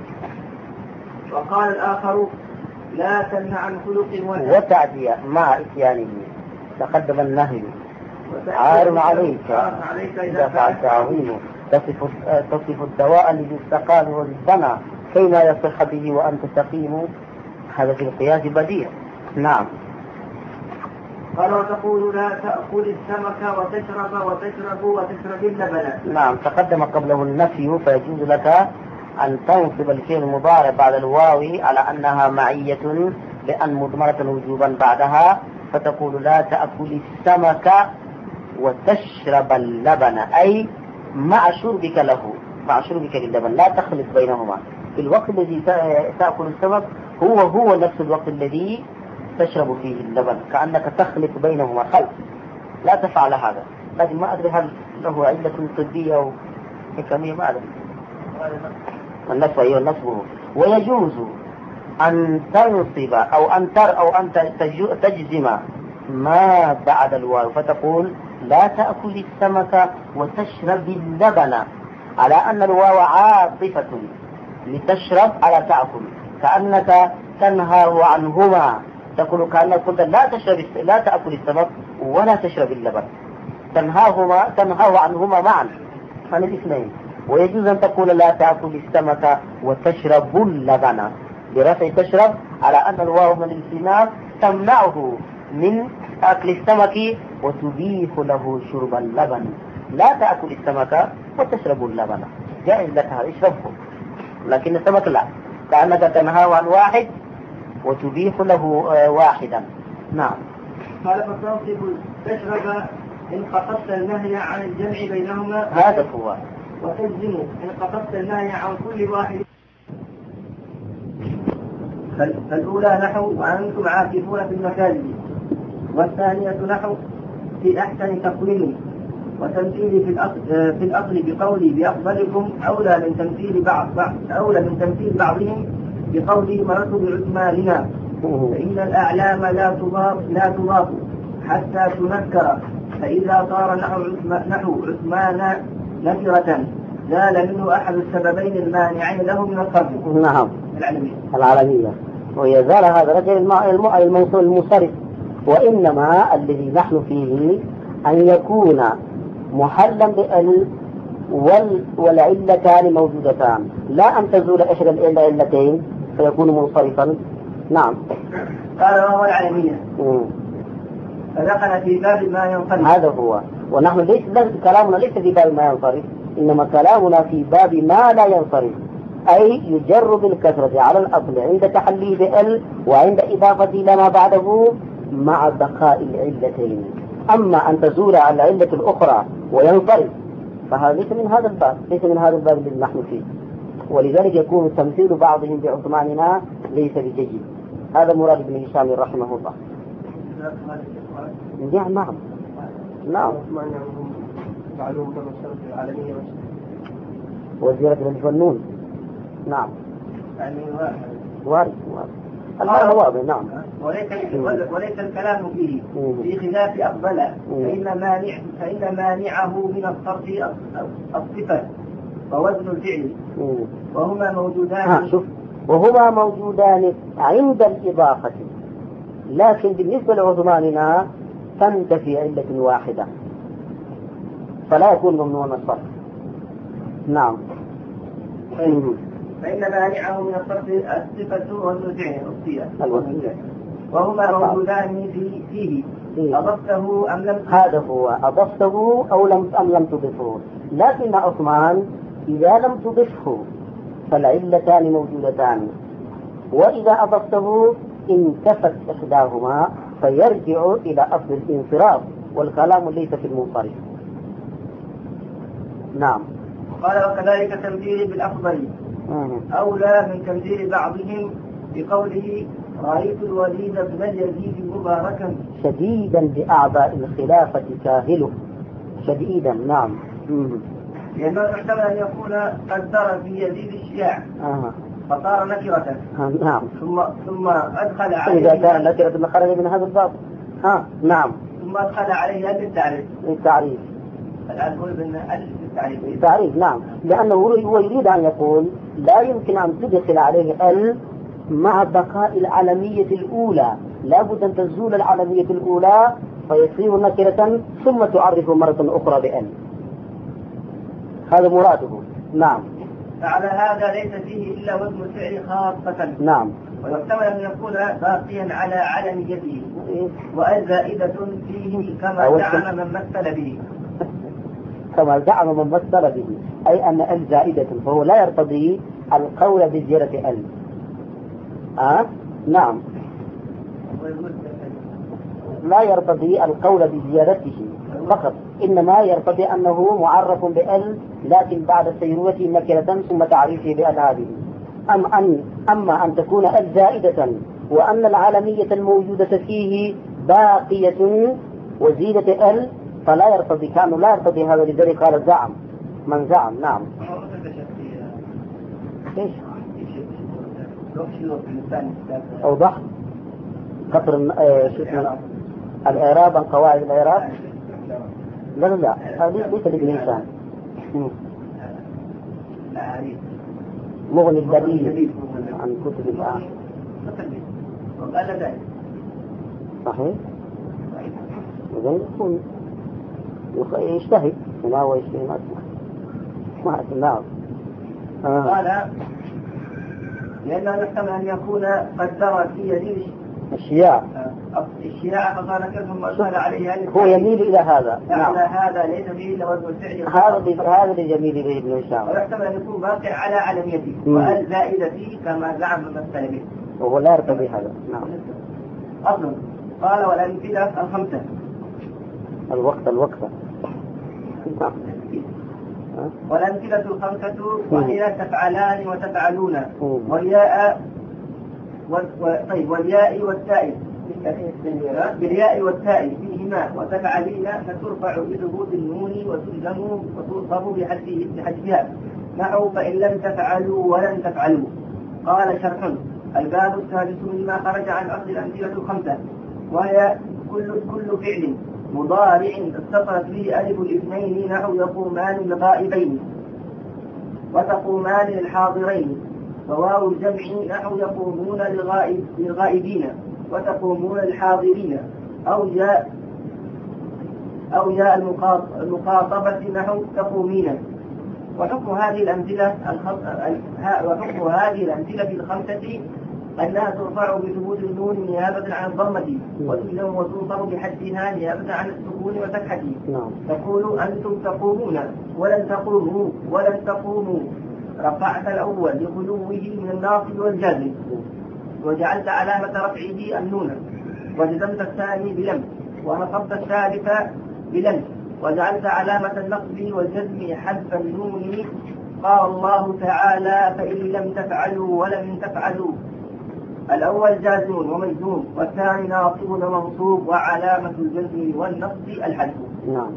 وقال الآخر لا تمنع عن خلق وتعدي مع إتيانه تقدم النهي عار عليك إذا فعلت عظيمه تصف تصف الدواء الذي استقال والبنى كيما يصح به وأنت سقيم. هذا في القياس بديع. نعم. قال وتقول لا تأكل السمك وتشرب وتشرب وتشرب اللبن. نعم. تقدم قبله النفي فيجوز لك أن تنصب الفعل المضارع بعد الواو على أنها معية لأن مضمرة وجوبا بعدها، فتقول لا تأكل السمك وتشرب اللبن أي مع شربك له مع شربك للبن لا تخلط بينهما. في الوقت الذي تأكل السمك هو هو نفس الوقت الذي تشرب فيه اللبن، كأنك تخلط بينهما خلط. لا تفعل هذا. لكن ما أدري هل له علة طبية أو حكمية. ما أدري. النصب أيوه نصبه. ويجوز أن تنصب أو أن تر أو أن تجزم ما بعد الواو فتقول لا تأكل السمك وتشرب اللبن على أن الواو عاطفة لتشرب على تأكل، كأنك تنهى عنهما. تقول كأنك قلت لا تشرب لا تأكل السمك ولا تشرب اللبن، تنهاهما تنهى عنهما معا عن الاثنين. ويجوز أن تقول لا تأكل السمك وتشرب اللبن برفع تشرب على أن الواو من الاستئناف تمنعه من أكل السمك وتبيح له شرب اللبن. لا تأكل السمك وتشرب اللبن جائز لك هذا اشربه، لكن السمك لا، كأنك تنهى عن واحد وتبيح له واحدا. نعم. قال فتنصب تشرب إن قصدت النهي عن الجمع بينهما هذا هو. وتجزم إن قصدت النهي عن كل واحد. فالأولى نحو وأنتم عاكفون في المساجد، والثانية نحو في أحسن تقويم وتمثيل في الأصل في الأصل بقولي بأفضلكم أولى من تمثيل بعض أولى من تمثيل بعضهم بقولي مررت بعثماننا، فإن الأعلام لا تضاف لا تضاف حتى تنكر، فإذا صار نحو نحو عثمان نكرة زال منه أحد السببين المانعين له من الصرف. نعم. العالمية. العالمية. ويزال هذا الرجل الموصول المنصرف. وإنما الذي نحن فيه أن يكون محلا بال والعلتان موجودتان، لا أن تزول إحدى العلتين فيكون منصرفا نعم. قال وهو العلمية. فدخل في باب ما ينصرف. هذا هو. ونحن ليس كلامنا ليس في باب ما ينصرف، إنما كلامنا في باب ما لا ينصرف، أي يجر بالكثرة على الأصل عند تحليه بال وعند إضافة إلى ما بعده مع بقاء العلتين. أما أن تزول على العلة الأخرى وينصرف فهذا ليس من هذا الباب، ليس من هذا الباب الذي نحن فيه، ولذلك يكون تمثيل بعضهم بعثماننا ليس بجيد. هذا مراد ابن هشام رحمه الله. نعم نعم نعم. وزيرة الفنون. نعم. يعني وارد وارد. الآن واضح. نعم. وليس وليس الكلام فيه في خلاف أقبل، فإن مانع فإن مانعه من الصرف الصفة ووزن الفعل، وهما موجودان. شوف، وهما موجودان عند الإضافة، لكن بالنسبة لعثماننا تنتفي علة واحدة فلا يكون ممنوع الصرف. نعم. فإن مانعه من الصرف الصفة ووزن الفعل وهما موجودان في فيه أضفته أم لم. هذا هو، أضفته أو لم أم لم تضفه. لكن عثمان إذا لم تضفه فالعلتان موجودتان، وإذا أضفته انتفت إحداهما فيرجع إلى أصل الانصراف، والكلام ليس في المنصرف. نعم. قال وكذلك تمثيل بالأفضل أولى من تمثيل بعضهم بقوله رأيت الوليد بن يزيد مباركا شديدا بأعضاء الخلافة كاهله. شديدا. نعم. لأنه يحتمل أن يكون قد در في يزيد الشياع آه. فصار نكرة. آه. نعم. ثم ثم أدخل عليه إذا كان نكرة خرج من هذا الباب. ها. نعم. ثم أدخل عليه ألف التعريف. التعريف. الآن هو ابن ألف التعريف. التعريف. نعم. لأنه هو يريد أن يقول لا يمكن أن تدخل عليه ال مع بقاء العلمية الأولى، لا بد أن تزول العلمية الأولى فيصير نكرة ثم تعرف مرة أخرى بأل. هذا مراده. نعم. فعلى هذا ليس فيه إلا وزن الفعل خاصة. نعم. ويحتمل أن يكون باقيا على علميته وأل زائدة فيه كما زعم من مثل به. كما زعم من مثل به، أي أن ال زائدة، فهو لا يرتضي القول بزيادة ال. آه؟ نعم. لا يرتضي القول بزيادته فقط، إنما يرتضي أنه معرف بال لكن بعد سيروته نكرة ثم تعريفه بأل هذه. أم أن أما أن تكون ال زائدة وأن العالمية الموجودة فيه باقية وزيادة ال فلا يرتضي، كانوا لا يرتضي هذا، لذلك قال زعم من زعم. نعم. ايش اوضح قطر الاعراب عن قواعد الاعراب؟ لا لا لا هذه ليس للانسان. مغني الدليل عن كتب الآن. صحيح. إذا يكون يجتهد هنا هو يجتهد ما اسمه. نعم. قال لأنه يحتمل أن يكون قد درى في يديه الشياع الشياع فقال كلهم أدخل عليه. هو يميل إلى هذا. نعم. هذا ليس فيه إلا وزن الفعل. هذا هذا لجميل إليه ابن هشام. ويحتمل أن يكون باقي على علميته وأل زائدة فيه كما زعم مثل به. وهو لا يرتضي هذا. نعم. أصلا قال والأمثلة الخمسة. الوقت الوقت. نعم. والأمثلة الخمسة وهي تفعلان وتفعلون والياء طيب والياء والتاء بالياء والتاء فيهما وتفعلين فترفع بثبوت النون وتلزم وتنصب بحذفها نحو فإن لم تفعلوا ولن تفعلوا. قال شرح الباب الثالث مما خرج عن أصل الأمثلة الخمسة وهي كل كل فعل مضارع اتصلت به ألف الاثنين نحو يقومان للغائبين وتقومان للحاضرين وواو الجمع نحو يقومون للغائب للغائبين وتقومون للحاضرين أو جاء أو جاء المخاطبة نحو تقومين. وحكم هذه الأمثلة وحكم هذه الأمثلة الخمسة أنها ترفع بثبوت النون نيابة عن الضمة وتجزم وتنصب بحدها نيابة عن السكون وفتحه. تقول أنتم تقومون ولن تقوموا ولن تقوموا. رفعت الأول لغلوه من الناصب والجازم وجعلت علامة رفعه النون وجزمت الثاني بلم ونصبت الثالث بلم وجعلت علامة النصب والجزم حذف النون. قال الله تعالى فإن لم تفعلوا ولم تفعلوا. الأول جازم ومجزوم والثاني ناصب ومنصوب وعلامة الجزم والنصب الحذف. نعم.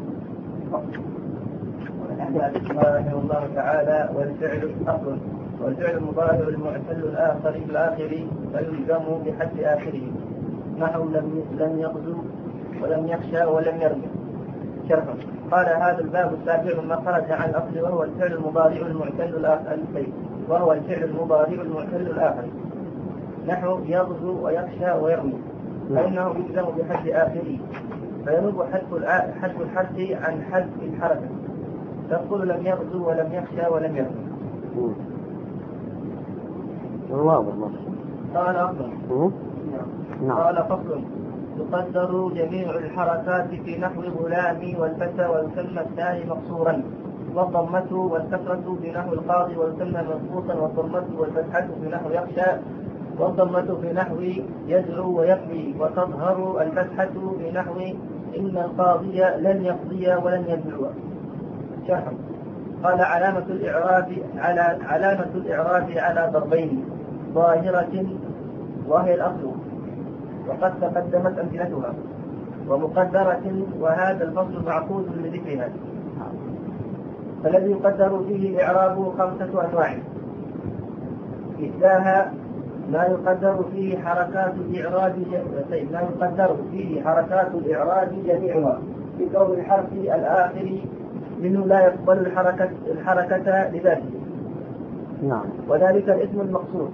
رحمه الله تعالى والفعل أصل والفعل المضارع المعتل الآخر في الآخر فيلزم بحد آخره نحو لم لم يغزو ولم يخشى ولم يرمي. شرح. قال هذا الباب السابع مما خرج عن الأصل وهو الفعل المضارع المعتل الآخر وهو الفعل المضارع المعتل الآخر نحو يغزو ويخشى ويرمي فإنه يلزم بحد آخره فينوب حذف الحرف عن حذف الحركة. تقول لم يغزو ولم يخشى ولم يرمي. واضح. قال أفضل. قال فصل تقدر جميع الحركات في نحو غلامي والفتى ويسمى الثاني مقصورا والضمة والكسرة في نحو القاضي ويسمى مضبوطا والضمة والفتحة في نحو يخشى والضمة في نحو يدعو ويقضي وتظهر الفتحة في نحو إن القاضي لن يقضي ولن يدعو. شرح. قال علامة الإعراب على علامة الإعراب على ضربين ظاهرة وهي الأصل وقد تقدمت أمثلتها ومقدرة وهذا الفصل معقود لذكرها. فالذي يقدر فيه إعرابه خمسة أنواع. إحداها ما يقدر فيه حركات الإعراب ما يقدر فيه حركات الإعراب جميعها بكون الحرف الآخر منه لا يقبل الحركة الحركة لذاته. نعم. وذلك الاسم المقصود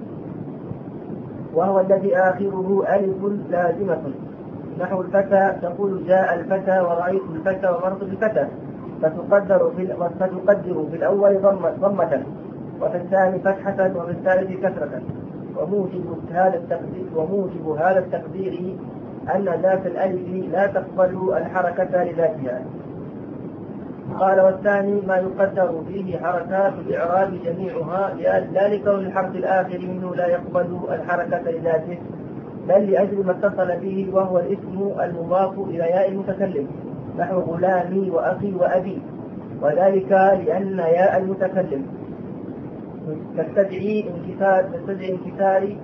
وهو الذي آخره ألف لازمة نحو الفتى تقول جاء الفتى ورأيت الفتى ومرت الفتى فتقدر في فتقدر في الأول ضمة وفي الثاني فتحة وفي الثالث كسرة وموجب هذا التقدير وموجب هذا التقدير أن ذات الألف لا تقبل الحركة لذاتها. قال والثاني ما يقدر فيه حركات الإعراب جميعها لا لكون الحرف الآخر منه لا يقبل الحركة لذاته بل لأجل ما اتصل به وهو الاسم المضاف إلى ياء المتكلم نحو غلامي وأخي وأبي وذلك لأن ياء المتكلم تستدعي انكسار تستدعي انكسار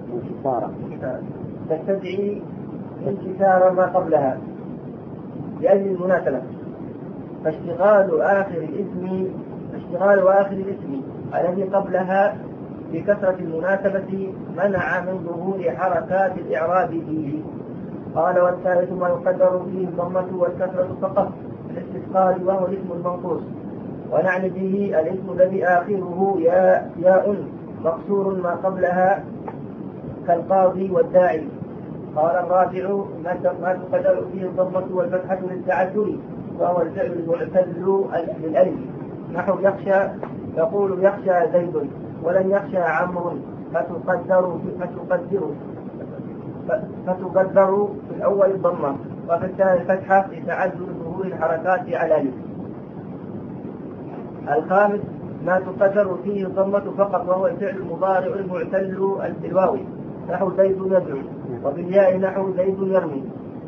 تستدعي انكسار ما قبلها لأجل المناسبة. فاشتغال آخر الاسم اشتغال آخر الاسم الذي قبلها بكثرة المناسبة منع من ظهور حركات الإعراب فيه. قال والثالث ما يقدر فيه الضمة والكسرة فقط الاستثقال وهو الاسم المنقوص ونعني به الاسم الذي آخره ياء ياء مقصور ما قبلها كالقاضي والداعي. قال الرابع ما تقدر فيه الضمة والفتحة للتعذر وهو الفعل المعتل للألف نحو يخشى يقول يخشى زيد ولن يخشى عمرو فتقدر فتقدر فتقدر في الأول الضمة وفي الثاني الفتحة لتعذر ظهور الحركات على الألف. الخامس ما تقدر فيه الضمة فقط وهو الفعل المضارع المعتل بالواو نحو زيد يدعو وبالياء نحو زيد يرمي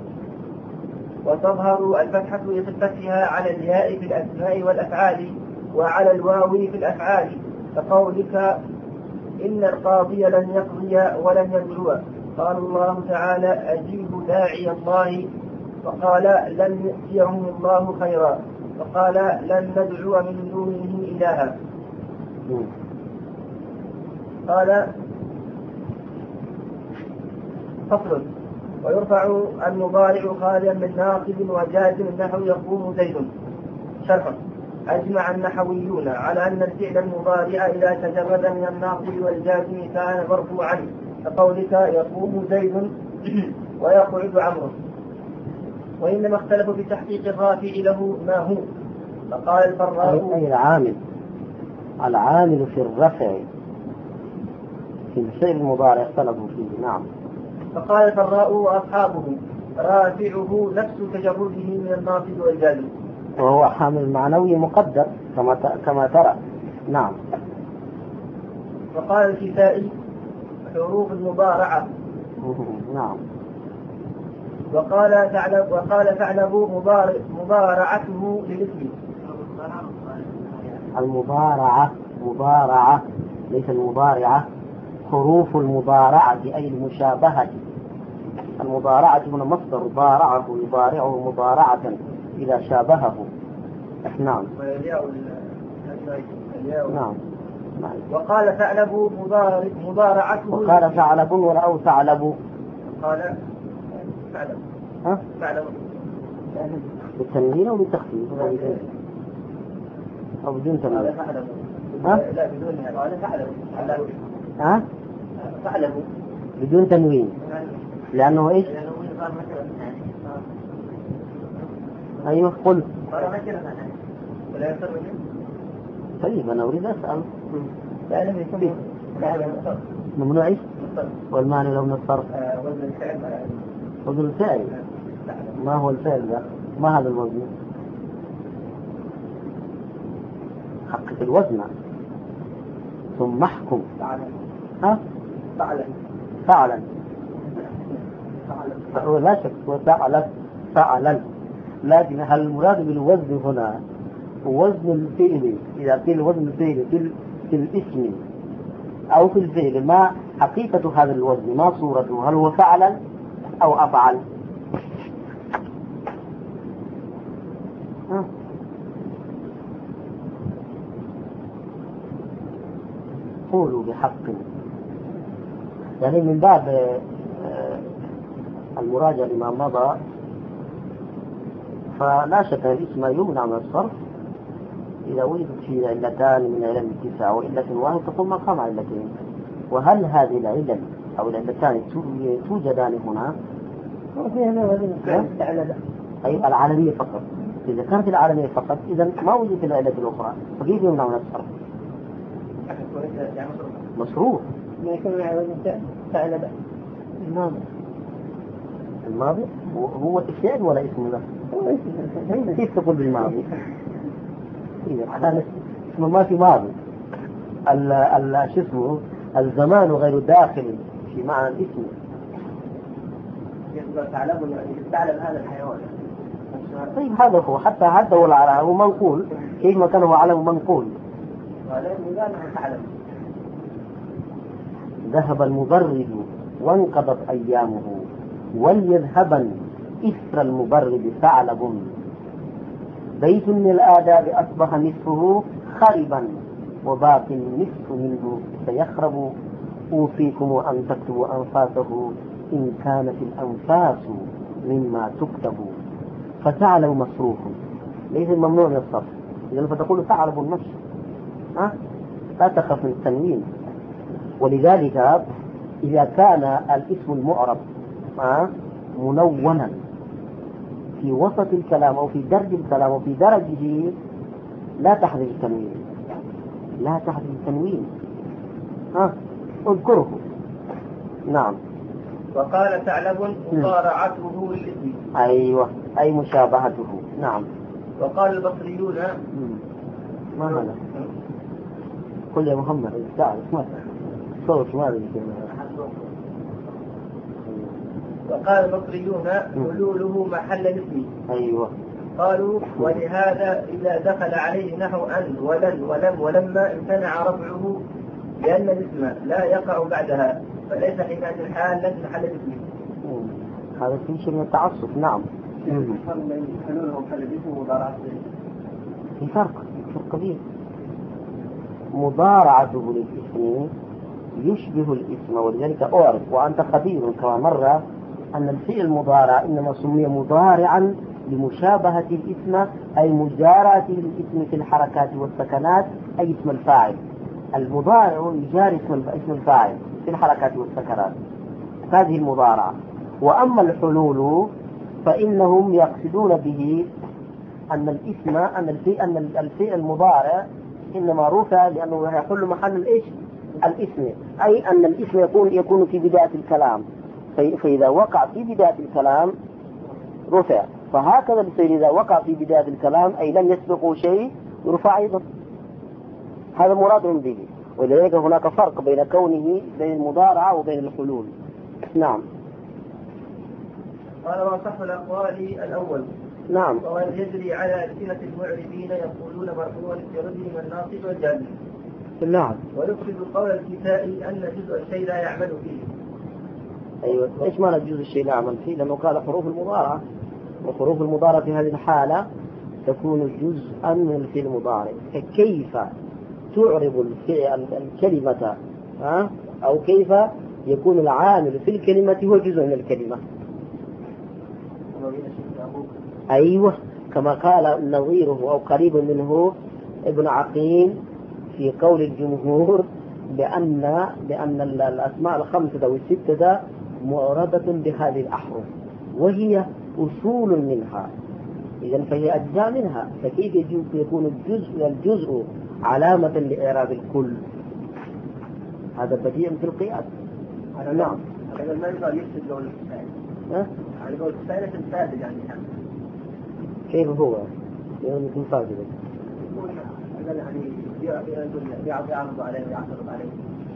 وتظهر الفتحة لخفتها على الياء في الأسماء والأفعال وعلى الواو في الأفعال كقولك إن القاضي لن يقضي ولن يدعو. قال الله تعالى أجيب داعي الله وقال لن يؤتيهم الله خيرا وقال لن ندعو من دونه إلها. قال فصل ويرفع المضارع خاليا من ناصب وجازم نحو يقوم زيد. شرح. أجمع النحويون على أن الفعل المضارع إذا تجرد من الناصب والجازم كان مرفوعا كقولك يقوم زيد ويقعد عمرو وإنما اختلفوا في تحقيق الرافع له ما هو. فقال الفراء أي العامل العامل في الرفع في الفعل المضارع اختلفوا فيه. نعم. فقال الفراء وأصحابه رافعه نفس تجرده من الناصب والجازم، وهو حامل معنوي مقدر كما كما ترى. نعم. وقال الكسائي حروف المضارعة. نعم. وقال ثعلب وقال ثعلب مضارعته للاسم. المضارعة مضارعة ليس المضارعة. حروف المضارعة أي المشابهة. المضارعة هنا مصدر ضارعه يضارعه مضارعة إذا شابهه. نعم. نعم. وقال ثعلب مضارعته. وقال ثعلب أو ثعلب. قال ثعلب. ها؟ ثعلب. بالتنوين أو بالتخفيف؟ أو بدون تنوين؟ ها؟ لا بدون. قال ثعلب. ها؟ ثعلب. بدون تنوين. لأنه إيش؟ أيوه قل. طيب أنا أريد أسأل. ممنوع إيش؟ والمعنى لو نصرف. وزن الفعل. وزن الفعل. ما هو الفعل ده؟ ما هذا الوزن؟ حقق الوزن ثم احكم. ها؟ فعلا. فعلا. لا شك وفعلا فعلا. لكن هل المراد بالوزن هنا وزن الفعل؟ إذا قيل وزن الفعل في, في الاسم أو في الفعل، ما حقيقة هذا الوزن؟ ما صورته؟ هل هو فعلا أو أفعل؟ ها؟ قولوا بحق. يعني من باب المراجعة لما مضى، فلا شك أن الاسم يمنع من الصرف إذا وجدت فيه علتان من علل التسعة وعلة واحدة تقوم مقام علتين. وهل هذه العلل أو العلتان توجدان هنا؟ أي العالمية فقط. إذا كانت العالمية فقط إذا ما وجدت العلة الأخرى، فكيف يمنع من الصرف؟ مصروف. ما يكون ثعلب. الماضي. الماضي هو الفعل ولا اسم له؟ كيف تقول بالماضي؟ إذا اسمه ما في ماضي. ال ال شو اسمه الزمان غير داخل في معنى الاسم. تعلم تعلم هذا الحيوان. طيب هذا هو حتى حتى هو العلم هو منقول. كيف ما كان هو علم منقول؟ ذهب المبرد وانقضت أيامه وليذهبا إثر المبرد ثعلب. بيت من الآداب أصبح نصفه خربا وباقي النصف منه سيخرب. أوصيكم أن تكتبوا أنفاسه إن كانت الأنفاس مما تكتب. فثعلب مصروف ليس ممنوع من الصرف. إذن فتقول ثعلب النصف. ها؟ لا تخف من التنوين. ولذلك إذا كان الاسم المعرب منونا في وسط الكلام أو في درج الكلام أو في درجه لا تحذف التنوين. لا تحذف التنوين. ها؟ اذكره. نعم. وقال ثعلب مضارعته للاسم. أيوة أي مشابهته. نعم. وقال البصريون ما هذا؟ قل يا محمد تعرف ما صوت ما ادري. وقال البصريون حلوله محل الاسم. ايوه. قالوا ولهذا اذا دخل عليه نحو ان ولن ولم ولما امتنع رفعه لان الاسم لا يقع بعدها فليس حينئذ حالا محل الاسم. هذا في شيء من التعصب. نعم. حلوله محل الاسم ومضارعته في فرق فرق كبير. مضارعته للاسم يشبه الاسم ولذلك أعرف وأنت خبير كما مرة أن الفعل المضارع إنما سمي مضارعا لمشابهة الاسم أي مجاراته للاسم في الحركات والسكنات أي اسم الفاعل. المضارع يجاري اسم الفاعل في الحركات والسكنات هذه المضارعة. وأما الحلول فإنهم يقصدون به أن الاسم أن الفعل أن الفعل المضارع إنما رفع لأنه يحل محل الإيش الاسم أي أن الاسم يكون يكون في بداية الكلام، فإذا وقع في بداية الكلام رفع، فهكذا الفعل إذا وقع في بداية الكلام أي لم يسبقه شيء يرفع أيضا. هذا مراد به، ولذلك هناك فرق بين كونه بين المضارعة وبين الحلول. نعم. قال وصح الأقوال الأول. نعم. وهو يجري على ألسنة المعربين يقولون مرفوع لرجل الناصب والجازم. نعم. ويفرد قول الكسائي أن جزء الشيء لا يعمل فيه. أيوة، إيش معنى جزء الشيء لا يعمل فيه؟ لأنه قال حروف المضارعة، وحروف المضارعة في هذه الحالة تكون جزءا من الفعل المضارع. فكيف تعرب الكلمة ها؟ أو كيف يكون العامل في الكلمة هو جزء من الكلمة؟ أيوة، كما قال نظيره أو قريب منه ابن عقيل في قول الجمهور بأن بأن الأسماء الخمسة أو الستة معربة بهذه الأحرف وهي أصول منها، إذن فهي أجزاء منها، فكيف يكون الجزء الجزء علامة لإعراب الكل؟ هذا بديع في القياس. نعم. هذا ما يقال يفسد قول الكسائي. ها؟ يعني قول الكسائي لكن فاسد يعني. كيف هو؟ يعني يكون فاسد. يعني يعرض عليه ويعترض عليه.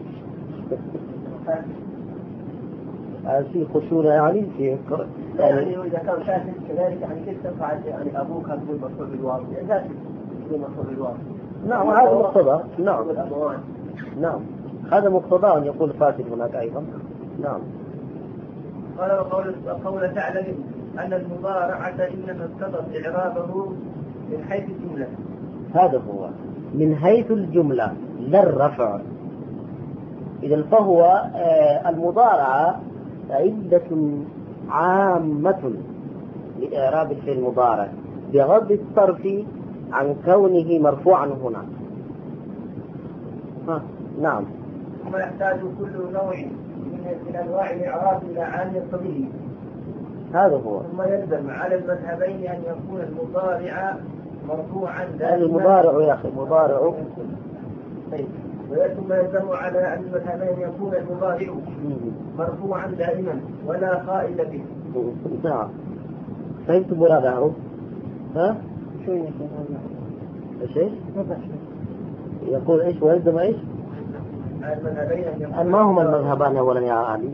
في خشونة يعني في يعني إذا كان فاسد كذلك يعني كيف تنفع يعني أبوك هتقول مصر بالواقع يعني تقول مصر بالواقع. نعم، هذا مقتضى. نعم. نعم، هذا مقتضى أن يقول فاسد هناك أيضا. نعم. قال وقول قول تعالى أن المضارعة إنما اقتضت إعرابه من حيث الجملة. هذا هو من حيث الجملة لا الرفع. إذا فهو آه المضارعة عدة عامة لإعراب الفعل المضارع بغض الطرف عن كونه مرفوعا هنا. ها. نعم. ثم يحتاج كل نوع من أنواع الإعراب إلى عامل طبيعي. هذا هو. ثم يلزم على المذهبين أن يكون المضارع مرفوعا دائما. المضارع يا أخي مضارع. ثم يلزم على أن المذهبين يكون المضارع مرفوعا دائما ولا خائل به. نعم. فهمت مراده؟ ها؟ شو يقول ايش؟ يقول ايش ويلزم ايش؟ ما هما المذهبان اولا يا علي؟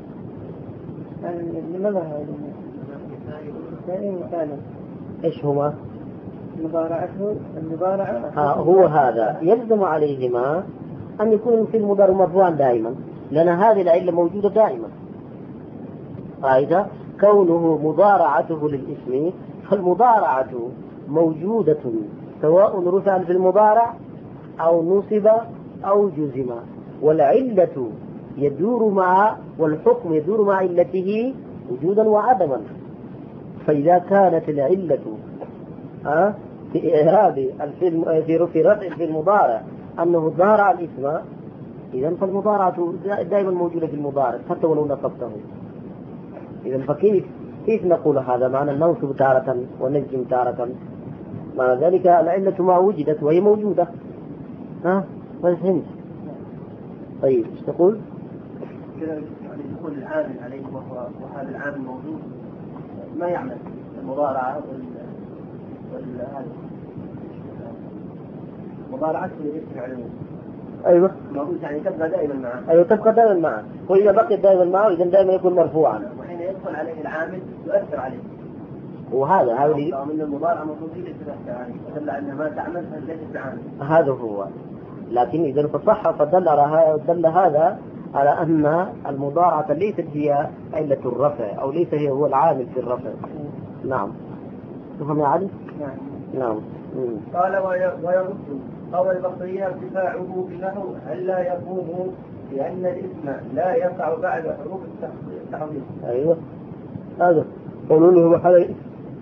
المذهب الثاني مثالا ايش هما؟ مضارعته المضارعة. ها هو هذا يلزم عليهما أن يكون في المضارع مرفوعا دائما، لأن هذه العلة موجودة دائما. فإذا كونه مضارعته للاسم فالمضارعة موجودة سواء رفع في المضارع أو نصب أو جزم، والعلة يدور مع والحكم يدور مع علته وجودا وعدما. فإذا كانت العلة أه في إعراب الفيلم في رفع في المضارع أنه ضارع الاسم، إذا فالمضارعة دائما موجودة في المضارع حتى ولو نصبته. إذا فكيف كيف نقول هذا معنى ننصب تارة ونجم تارة؟ معنى ذلك العلة ما وجدت وهي موجودة. ها ما فهمت؟ طيب ايش تقول؟ يعني يكون العامل عليه وهذا العامل موجود ما يعمل المضارعة وال مضارعته يرفع عليه. أيوة. موجود يعني تبقى دائما معه. أيوة تبقى دائما معه، وإذا بقي دائما معه إذا دائما يكون مرفوعا. وحين يدخل عليه العامل يؤثر عليه. وهذا هذا من المضارعة المفروض تؤثر عليه، فدل أنها ما تعمل فليست بعامل. هذا هو. لكن إذا فصح فدل دل هذا على أن المضارعة ليست هي علة الرفع أو ليس هي هو العامل في الرفع. نعم. تفهم يا علي؟ نعم. نعم. قال ويرد قول البصريين ارتفاعه بنحو هل لا يقوم لأن الاسم لا يقع بعد حروف التحويل. أيوة هذا قولوا له حلي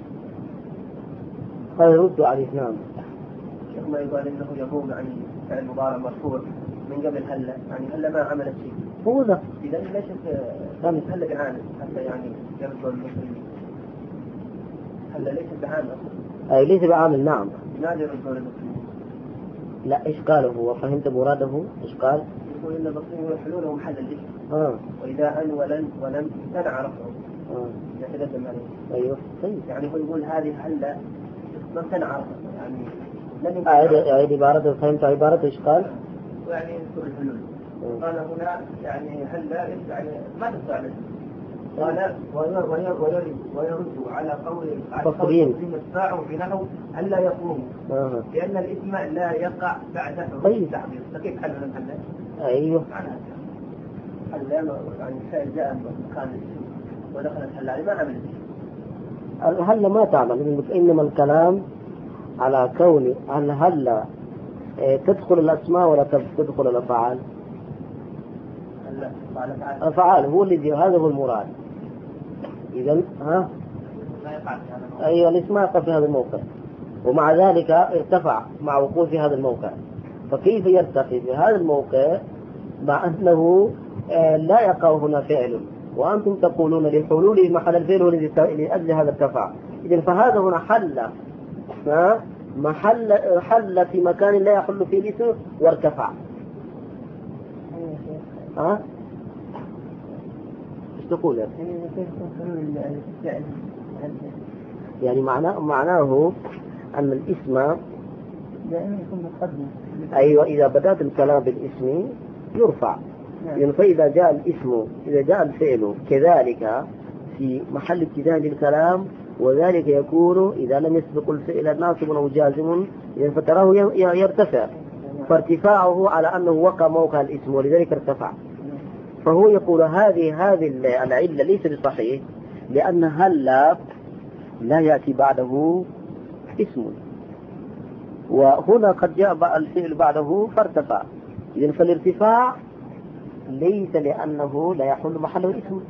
هذا يرد عليه. نعم. شيخ ما يقال إنه يقوم عن فعل مضارع مرفوع من قبل هلا، يعني هلا ما عملت شيء. هو ذا. إذا ليست هلا بعامل حتى يعني يرد المسلمين. هلا ليست بعامل. أي ليس بعامل. نعم. ماذا يرد المسلمين؟ لا إيش قاله هو؟ فهمت مراده إيش قال؟ يقول إن المصريين يحلونه محل الاسم. آه. وإذا أن ولن ولم امتنع رفعه. آه. يتقدم عليه. أيوه. طيب. يعني هو يقول هذه هلا ما امتنع رفعه يعني. لم أعيد أعيد عبارة. فهمت عبارة إيش قال؟ يعني يذكر الحلول. قال هنا يعني هلا يعني ما تدفع له. قال ويرد ويرد على قول فقرين الساعة في نحو هلا يقوم. آه. لأن الاسم لا يقع بعد حروف التعبير. فكيف حل من هلا؟ أيوه. هلا يعني فعل جاء مكان الاسم ودخلت هلا ما عملت. هلا ما تعمل، إنما الكلام على كون أن هلا تدخل الأسماء ولا تدخل الأفعال؟ أفعال هو الذي هذا هو المراد. إذن ها أيوة الاسم يقع في هذا الموقع، ومع ذلك ارتفع مع وقوع في هذا الموقع. فكيف يرتقي في هذا الموقع مع أنه لا يقع هنا فعل وأنتم تقولون لحلوله محل الفعل الذي لأجل هذا ارتفع؟ إذن فهذا هنا حل محل حل في مكان لا يحل فيه الاسم وارتفع. ها ايش تقول يا يعني معناه معناه ان الاسم ايوه اذا بدأت الكلام بالاسم يرفع. يعني فاذا جاء الاسم اذا جاء الفعل كذلك في محل ابتداء للكلام، وذلك يكون إذا لم يسبق الفعل ناصب أو جازم فتراه يرتفع، فارتفاعه على أنه وقع موقع الاسم ولذلك ارتفع. فهو يقول هذه هذه العلة ليس بصحيح، لأن هلا لا يأتي بعده اسم، وهنا قد جاء الفعل بعده فارتفع. إذن فالارتفاع ليس لأنه لا يحل محله اسم،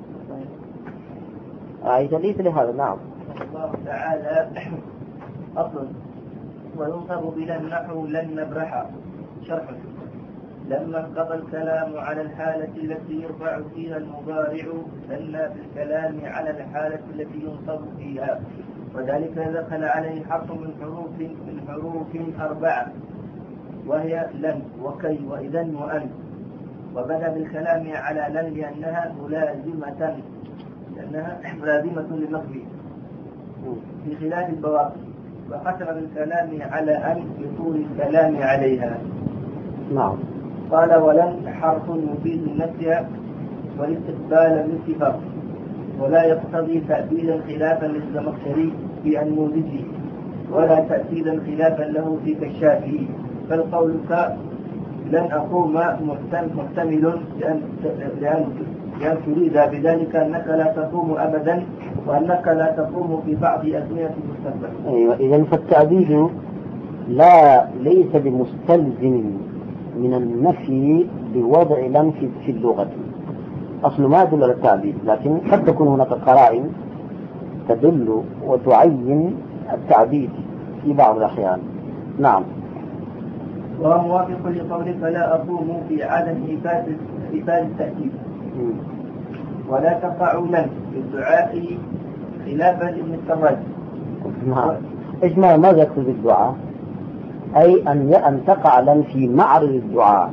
أيضا ليس لهذا. نعم. الله تعالى أصل وينصب بلا النحو لن نبرح شرح. لما انقضى الكلام على الحالة التي يرفع فيها المضارع دل بالكلام على الحالة التي ينصب فيها، وذلك دخل عليه حرف من حروف من حروف أربعة وهي لن وكي وإذن وأن، وبدأ بالكلام على لن لأنها ملازمة لأنها ملازمة للنصب في خلاف البواقي، وختم بالكلام على أن بطول الكلام عليها. نعم. قال ولن حرف يفيد النفي والاستقبال بالاتفاق، ولا يقتضي تأبيدا خلافا للزمخشري في النموذجي، ولا تأكيدا خلافا له في كشافه. فالقولك لن أقوم محتمل لأن لأن تريد بذلك أنك لا تقوم أبدا، وأنك لا تقوم في بعض أزمنة المستقبل. أيوة. إذن فالتعبيد لا ليس بمستلزم من النفي بوضع لن في اللغة. أصل ما يدل على التعبيد، لكن قد تكون هناك قرائن تدل وتعين التعبيد في بعض الأحيان. نعم. وهو موافق لقولك لا أقوم في عدم إيفاد التأكيد، ولا تقع لن في الدعاء خلافا لابن السراج. نعم. إيش ماذا يقصد بالدعاء؟ أي أن أن تقع لن في معرض الدعاء.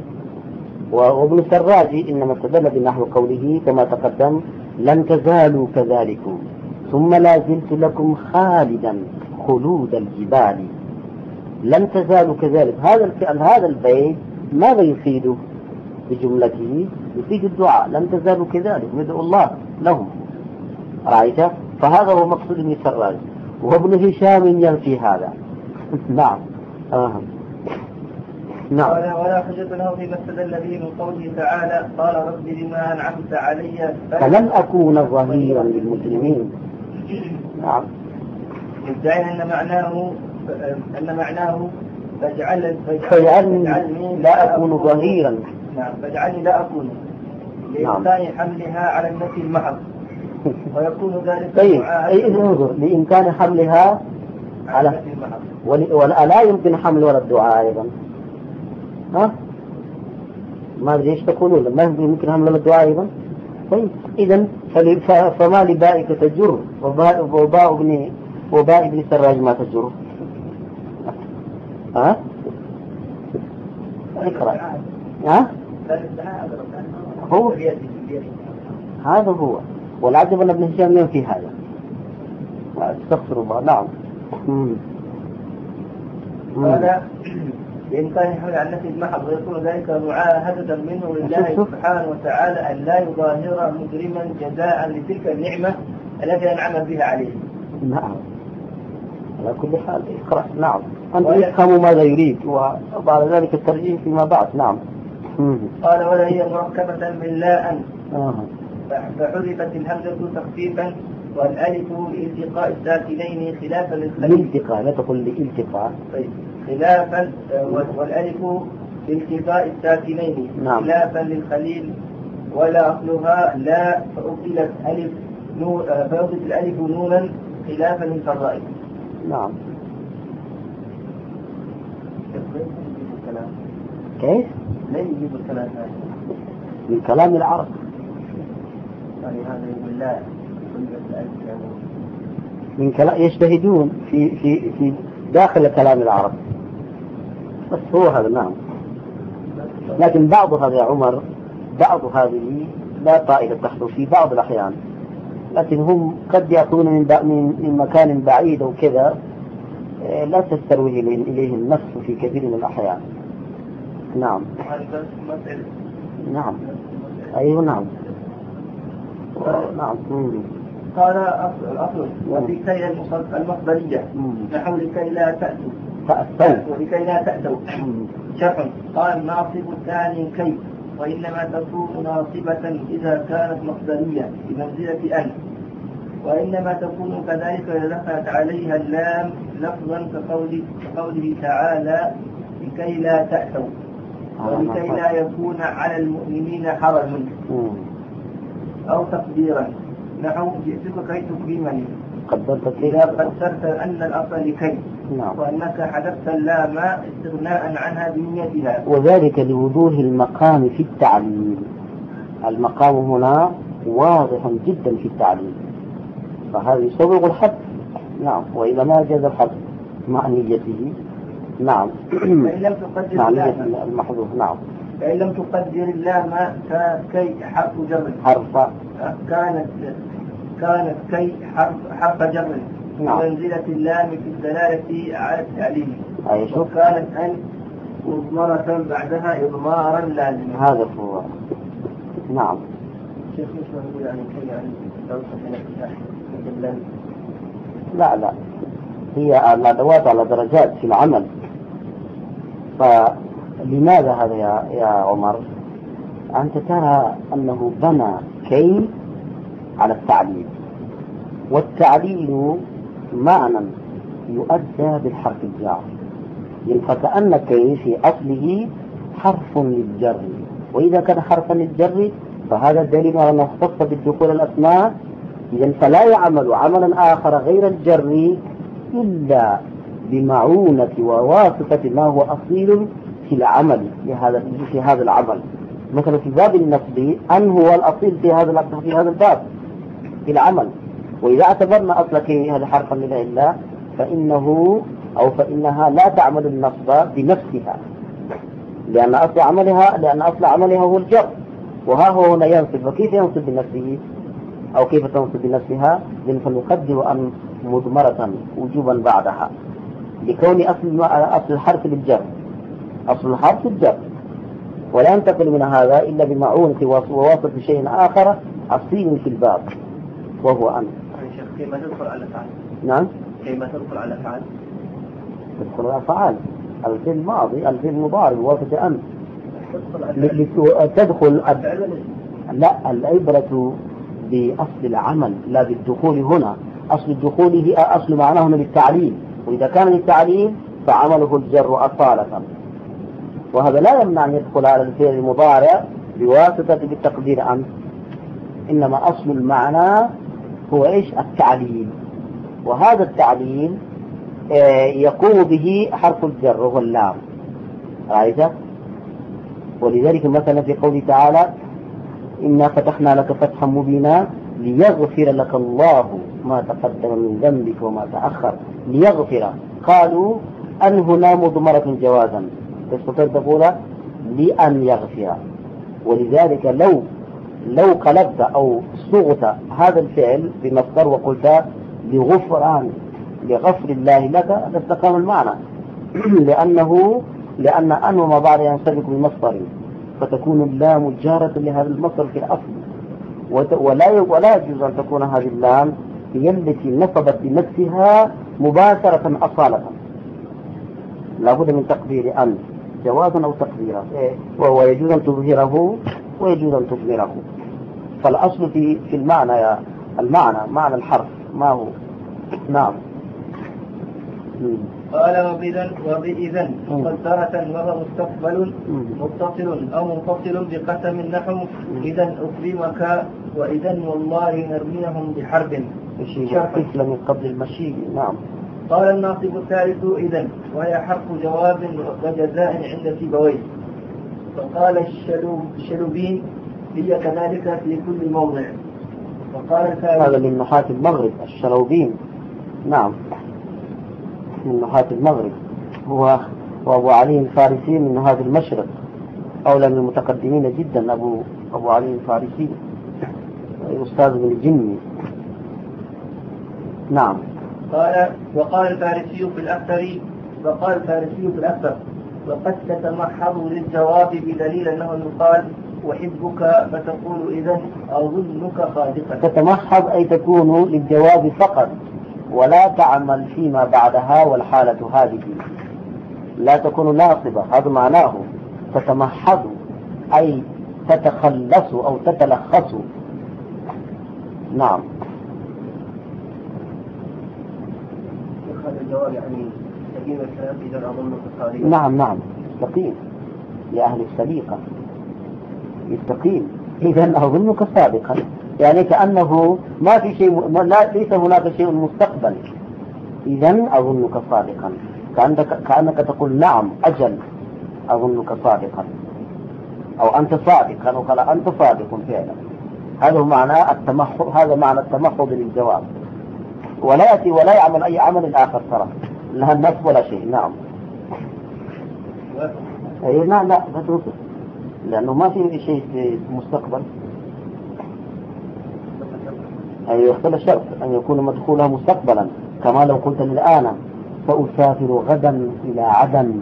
وابن السراج إنما استدل بنحو قوله كما تقدم لن تزالوا كذلكم ثم لا زلت لكم خالدا خلود الجبال. لن تزالوا كذلك، هذا هذا البيت ماذا يفيده بجملته؟ يفيد الدعاء. لن تزالوا كذلك، يدعو الله لهم. رأيت؟ فهذا هو مقصود ابن السراج، وابن هشام ينفي هذا. نعم. آه. نعم. ولا حجة له فيما استدل به من قوله تعالى قال رب بما أنعمت علي فلن أكون ظهيرا للمسلمين. نعم. يدعي أن معناه أن معناه فاجعل فاجعلني لا أكون ظهيرا. نعم. فاجعلني لا أكون لإمكان حملها على النفي المحض، ويكون ذلك طيب أي انظر لإمكان حملها على النفي المحض، ولا يمكن حمل ولا الدعاء أيضا. ها ما أدري إيش تقولون، ما يمكن حمل ولا الدعاء أيضا. طيب إذن فما لبائك تجر وباء ابن وباء ابن السراج ما تجر. ها اقرأ. ها؟ هو هذا هو. والعجب أن ابن هشام ينفي هذا. استغفر الله. نعم. هذا بإمكان حول عن نفي المحض، ويكون ذلك معاهدة منه لله سبحانه وتعالى أن لا يظاهر مجرما جزاء لتلك النعمة التي أنعم بها عليه. نعم. على كل حال اقرأ. نعم. أنت يفهم ماذا يريد وبعد ذلك الترجيح فيما بعد. نعم. قال ولا هي مركبة من لا أن آه. فحذفت الهمزة تخفيفا والألف لالتقاء الساكنين خلافا للخليل. لالتقاء، لا تقول لالتقاء. طيب. خلافا والألف لالتقاء الساكنين. نعم. خلافا للخليل ولا أصلها لا فأبدلت ألف نون فأبدلت الألف نونا خلافا للفرائض. نعم. كيف؟ لا يجيب الكلام هذا من كلام العرب. يعني هذا يقول لا من كلام يجتهدون في في في داخل كلام العرب، بس هو هذا. نعم. لكن بعض هذا يا عمر، بعض هذه لا فائدة تحصل في بعض الأحيان، لكن هم قد يأتون من من مكان بعيد أو كذا لا تستروي إليه النفس في كثير من الأحيان. نعم. نعم. أيوه. نعم. نعم. قال الأصل وفي كي المصدرية نحو لكي لا تأتوا تأتوا ولكي لا تأتوا شرح. قال ناصب الثاني كي، وإنما تكون ناصبة إذا كانت مصدرية بمنزلة أن، وإنما تكون كذلك إذا دخلت عليها اللام لفظا كقوله تعالى لكي لا تأتوا ولكي لا يكون على المؤمنين حرج، أو تقديرا نحو جئتك كي تكرمني إذا قدرت أن الأصل لكي. نعم. وأنك حذفت اللام استغناء عنها بنيتها، وذلك لوضوح المقام في التعليل. المقام هنا واضح جدا في التعليل، فهذا يسوغ الحد. نعم. وإذا ما جاز الحد مع نيته. نعم. فإن لم تقدر مع نية المحذوف. نعم. فإن لم تقدر اللام كي حرف جر حرف كانت كانت كي حرف حرف جر. نعم. منزلة اللام في الدلالة على التعليم. أيوة. وكانت أن مضمرة بعدها إضمارا لازما. هذا هو. نعم. شيخ مش نقول يعني كي يعني لا لا، هي الأدوات على درجات في العمل. فلماذا هذا يا يا عمر؟ أنت ترى أنه بنى كي على التعليل، والتعليل معنى يؤدى بالحرف الجار، فكأن كي في أصله حرف للجر، وإذا كان حرفا للجر فهذا الدليل على أنه اختص بالدخول الأسماء. إذن فلا يعمل عملا آخر غير الجر إلا بمعونة وواسطة ما هو أصيل في العمل في هذا في هذا العمل. مثلا في باب النصب أن هو الأصيل في هذا في هذا الباب في العمل، وإذا اعتبرنا أصل كي هذا حرفا لله إلا فإنه أو فإنها لا تعمل النصب بنفسها، لأن أصل عملها لأن أصل عملها هو الجر، وها هو هنا ينصب. وكيف ينصب بنفسه أو كيف تنصب بنفسها؟ فنقدر أن مضمرة وجوبا بعدها لكون أصل أصل الحرف للجر، أصل الحرف الجر، ولا ينتقل من هذا إلا بمعونة وواسطة شيء آخر أصيل في الباب وهو أن. كيف تدخل على فعل؟ نعم. كيف تدخل على فعل؟ تدخل على فعل الفعل الماضي الفعل المضارع بواسطة أن تدخل. لا، العبرة بأصل العمل لا بالدخول هنا. أصل الدخول هي أصل معناه هنا للتعليل، وإذا كان للتعليل فعمله الجر أصالة، وهذا لا يمنع أن يدخل على الفعل المضارع بواسطة بالتقدير أن، إنما أصل المعنى هو إيش؟ التعليل، وهذا التعليل يقوم به حرف الجر وهو اللام. رأيت؟ ولذلك مثلا في قوله تعالى إنا فتحنا لك فتحا مبينا ليغفر لك الله ما تقدم من ذنبك وما تأخر. ليغفر، قالوا أن هنا مضمرة جوازا، تستطيع تقول لأن يغفر. ولذلك لو لو قلبت أو صغت هذا الفعل بمصدر وقلت لغفران لغفر الله لك لاستقام المعنى لأنه لأن أن وما بعد ينسبك بمصدر فتكون اللام جارة لهذا المصدر في الأصل، ولا ولا يجوز أن تكون هذه اللام هي التي نصبت بنفسها مباشرة أصالة، لابد من تقدير أن جوازا أو تقديرا، وهو يجوز أن تظهره ويجوز أن تضمره. فالأصل في في المعنى يا المعنى معنى الحرف ما هو. نعم. قال وبإذن وبإذن مقدرة وهو مستقبل متصل أو منفصل بقسم نحو إذن أكرمك وإذن والله نرميهم بحرب شرح من قبل المشي. نعم. قال الناصب الثالث إذن وهي حرف جواب وجزاء عند سيبويه. فقال الشلوبين هي كذلك في كل موضع. وقال هذا من نحاة المغرب الشلوبين. نعم من نحاة المغرب، هو وأبو علي الفارسي من نحاة المشرق، أولى من المتقدمين جدا أبو أبو علي الفارسي أستاذ من الجني. نعم. قال وقال الفارسي في الأكثر وقال الفارسي في الأكثر وقد تتمحض للجواب بدليل أنه يقال أحبك فتقول إذن أظنك صادقا. تتمحض أي تكون للجواب فقط ولا تعمل فيما بعدها، والحالة هذه لا تكون ناصبة، هذا معناه. تتمحض أي تتخلص أو تتلخص. نعم. هذا الجواب يعني سليم الكلام إذا أظنك صادقا. نعم نعم يستقيم لأهل السليقة يستقيم. إذن أظنك صادقا يعني كأنه ما في شيء، لا ليس هناك شيء مستقبل. إذن أظنك صادقا كأنك, كأنك تقول نعم أجل أظنك صادقا، أو أنت صادق، أو قال أنت صادق فعلا. هذا هو معنى التمحض، هذا معنى التمحض للجواب، ولا يأتي ولا يعمل أي عمل آخر ترى لها النصب ولا شيء. نعم. أي لا لا لا لأنه ما في شيء في المستقبل. أي يختل الشرط أن يكون مدخولها مستقبلا، كما لو قلت الآن سأسافر غدا إلى عدن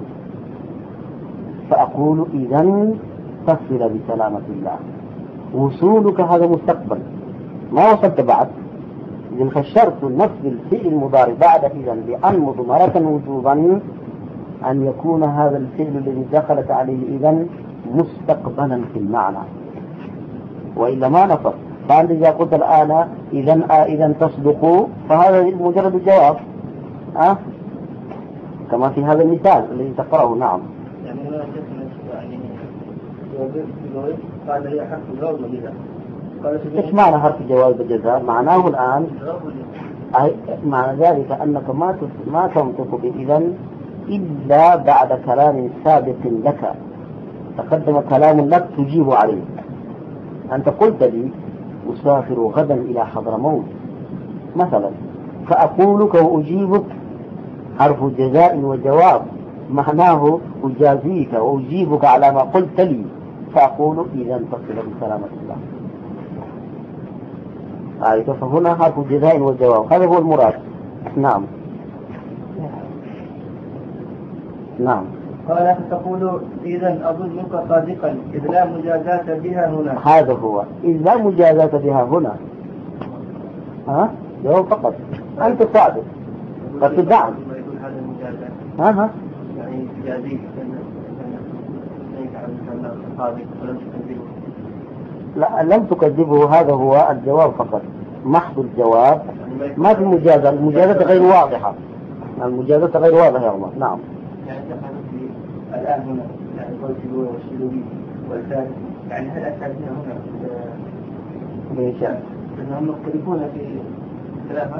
فأقول إذن تصل بسلامة الله. وصولك هذا مستقبل ما وصلت بعد. إذن فالشرط نصب الفعل المضارع بعد إذن بأن مضمرة وجوبا أن يكون هذا الفعل الذي دخلت عليه إذن مستقبلا في المعنى، وإلا ما نصب. فأنت إذا قلت الآن إذن إذن تصدقوا فهذا مجرد الجواب أه؟ كما في هذا المثال الذي تقرأه. نعم. يعني هنا يعني قال هي حرف جواب وجزاء. إيش معنى حرف جواب وجزاء؟ معناه الآن معنى ذلك أنك ما ما تنطق بإذن إلا بعد كلام سابق لك، تقدم كلام لك تجيب عليه. أنت قلت لي أسافر غدا إلى حضرموت مثلا، فأقولك وأجيبك حرف جزاء وجواب، معناه أجازيك وأجيبك على ما قلت لي، فأقول إذا تصل بسلامة الله. آية فهنا حرف جزاء وجواب، هذا هو المراد. نعم. نعم. قال فتقول إذن أظنك صادقا إذ لا مجازاة بها هنا. هذا هو إذ لا مجازاة بها هنا. ها جواب فقط أنت صادق فتدعم. يقول هذا المجازاة. ها ها يعني تجازيك صادق ولم تكذبه. لا لم تكذبه، هذا هو الجواب فقط محض الجواب، ما في مجازاة. المجازاة غير واضحة، المجازاة غير واضحة يا الله. نعم. يعني في الآن هنا يعني قلت له والشلوبي والثالث، يعني هل الثالثين هنا ليش؟ لأنهم مختلفون في ثلاثة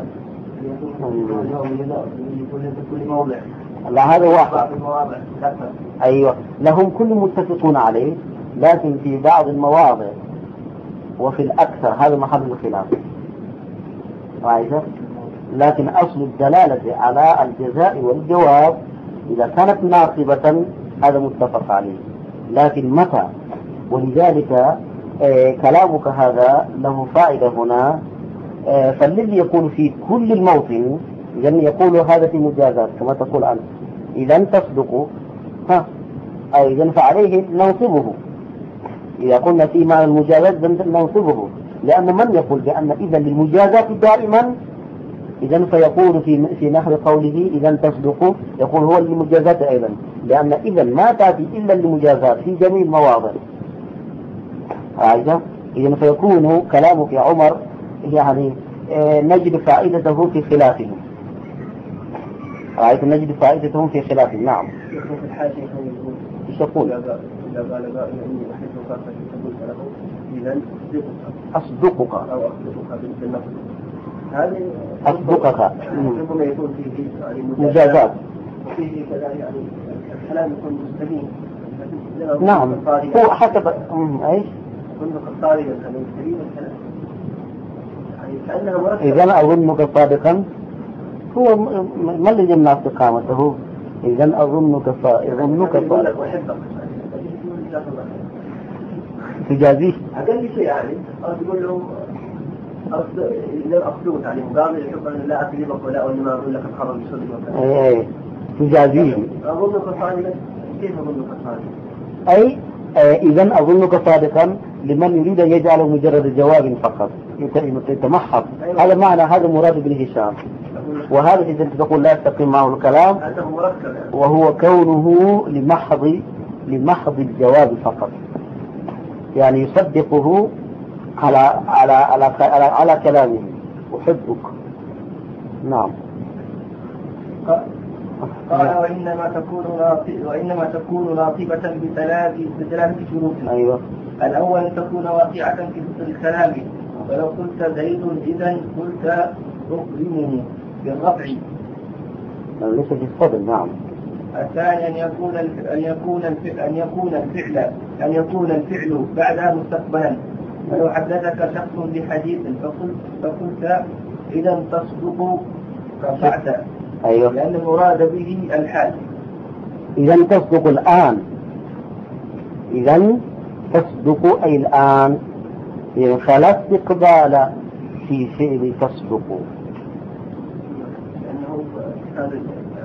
يكون في كل موضع. لا هذا واحد. المواضع أيوة لهم كل متفقون عليه، لكن في بعض المواضع وفي الأكثر هذا محل الخلاف. رأيت؟ لكن أصل الدلالة على الجزاء والجواب إذا كانت ناصبة هذا متفق عليه، لكن متى. ولذلك آه كلامك هذا له فائدة هنا. آه فالذي يقول في كل الموطن إذن يقول هذا في مجازات كما تقول أنت، إذا تصدق ها أو إذن فعليه ننصبه. إذا قلنا في معنى المجازات ننصبه، لأن من يقول بأن إذن للمجازات دائما إذن فيقول في في نحو قوله إذا تصدق يقول هو للمجازات أيضا، لأن إذن ما تأتي إلا للمجازات في جميع المواضع. عايزة إذن فيكون كلامك يا عمر يعني آه نجد فائدته في خلافه. عايز نجد فائدته في خلافه. نعم. في الحاشية ايش يقول؟ إذا قال بقى إني أحبك فقلت له إذا أصدقك أو أصدقك بالنفس. هذه أصدقك ربما يكون فيه يعني مجازات وفيه كذا يعني الكلام يكون مستبين. نعم هو حسب ايش؟ أظنك صادقا يعني مستبين الكلام يعني كأنها مركبة. إذا أظنك صادقا هو ما الذي يمنع استقامته؟ إذا أظنك أظنك صادقا تجازيه أقل شيء يعني تقول لهم إذا أخذوه يعني مقابل يحب أن لا أكذبك ولا أقول ما أقول لك الخبر بصدق. أي تجازيه. أظنك صادقا كيف أظنك صادقا؟ أي إذا أظنك صادقا لمن يريد أن يجعل مجرد جواب فقط يتمحض. هذا معنى هذا مراد بن هشام، وهذا إذا تقول لا يستقيم معه الكلام وهو كونه لمحض لمحض الجواب فقط، يعني يصدقه على على على على, على كلامه أحبك. نعم. قال وإنما تكون وإنما تكون ناطبة بثلاث بثلاث شروط. أيوة. الأول أن تكون واقعة في الكلام، ولو قلت زيد إذا قلت أكرمه بالرفع. ليس في الصدر. نعم. الثاني أن يكون أن يكون أن يكون الفعل أن يكون الفعل بعدها مستقبلا، ولو حدثك شخص بحديث فقلت فقلت إذا تصدق رفعت. أيوة. لأن المراد به الحال. إذا تصدق الآن، إذا تصدق أي الآن، يعني فلا استقبال في فعل تصدق. لأنه هذا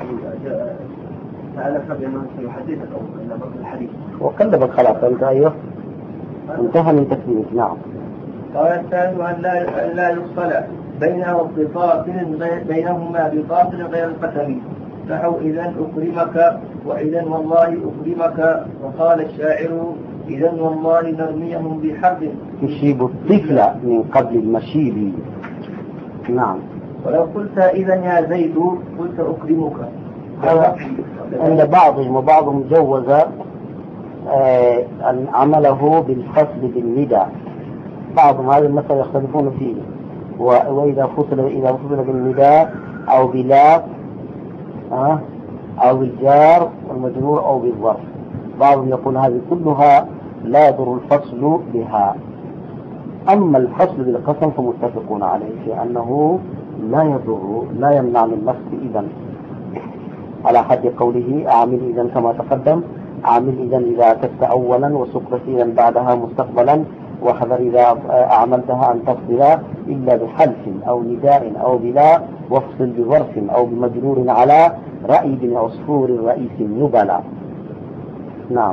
تعالى بأنه سيحدثك أو أن الحديث وكلمك خلاص أنت. أيوه انتهى من تكليمك. نعم. قال الثالث أن لا أن لا يفصل بينه بفاصل بينهما بفاصل غير القسم، نحو إذا أكرمك وإذا والله أكرمك. وقال الشاعر إذا والله نرميهم بحرب يشيب الطفل من قبل المشيب. نعم. ولو قلت إذا يا زيد قلت أكرمك. عند بعضهم وبعضهم جوز آه أن عمله بالفصل بالندى. بعضهم هذا المسألة يختلفون فيه، وإذا فصل إذا فصل بالنداء أو بلا آه أو بالجار والمجرور أو بالظرف. بعضهم يقول هذه كلها لا يضر الفصل بها. أما الفصل بالقسم فمتفقون عليه في أنه لا يضر لا يمنع من نفس إذن، على حد قوله أعمل إذن كما تقدم. أعمل إذن إذا أتت أولا وسقط إذن بعدها مستقبلا، وحذر إذا أعملتها أن تفصل إلا بحلف أو نداء أو بلا، وافصل بظرف أو بمجرور على رأي بن عصفور الرئيس النبلاء. نعم.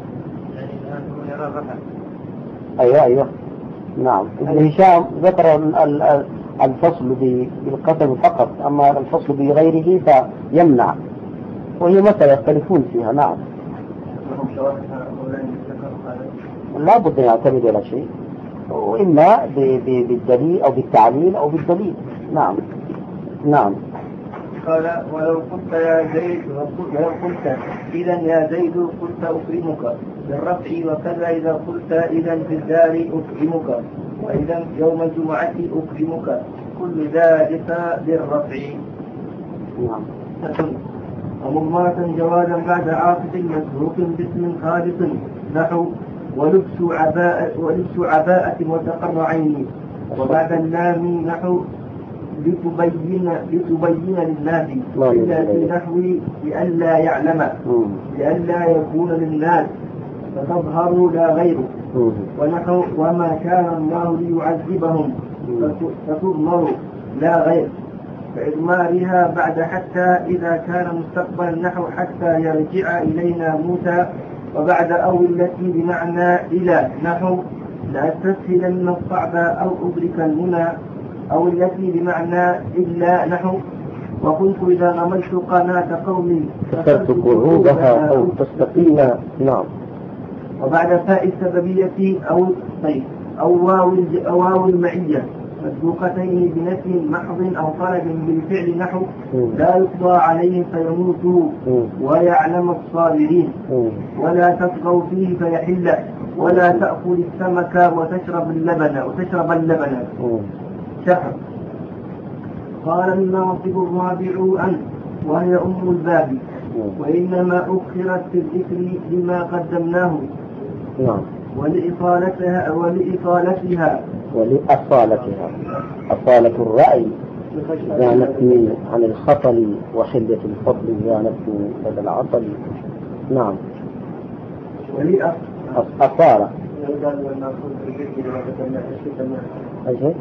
أيوة أيوة. نعم. ابن هشام ذكر الفصل بالقسم فقط، أما الفصل بغيره فيمنع، وهي مسألة يختلفون فيها. نعم. لا بد أن يعتمد على شيء، وإما بالدليل أو بالتعليل أو بالدليل. نعم. نعم. قال ولو قلت يا زيد ولو قلت إذا يا زيد قلت أكرمك بالرفع، وكذا إذا قلت إذا في الدار أكرمك، وإذا يوم الجمعة أكرمك، كل ذلك بالرفع. نعم. ومضمرة جوازا بعد عاطف مسروق باسم خالص، نحو ولبس عباءة ولبس عباءة وتقر عيني. وبعد اللام نحو لتبين لتبين للناس، إلا في نحو لئلا يعلم، لئلا يكون للناس فتظهر لا غيره. ونحو وما كان الله ليعذبهم فتضمر لا غير، فإضمارها بعد حتى إذا كان مستقبلا نحو حتى يرجع إلينا موسى، وبعد أو التي بمعنى إلى نحو لأستسهلن الصعب أو أدرك المنى، أو التي بمعنى إلا نحو وكنت إذا نملت قناة قومي كسرت قعودها أو تستقيم. نعم. وبعد فاء السببية أو طيب أو واو أو واو المعية مسبوقتين بنفي محض أو طلب بالفعل نحو لا يقضى عليه فيموتوا ويعلم الصابرين، ولا تطغوا فيه فيحل، ولا تأكل السمك وتشرب اللبن وتشرب اللبن شهر. قال الناصب الرابع أن وهي أم الباب، وإنما أخرت في الذكر لما قدمناه ولإطالتها ولإطالتها ولأصالتها أصالة الرأي زانتني عن الخطل، وحدة الفضل زانتني لدى العطل. نعم. أصالة أي شيء؟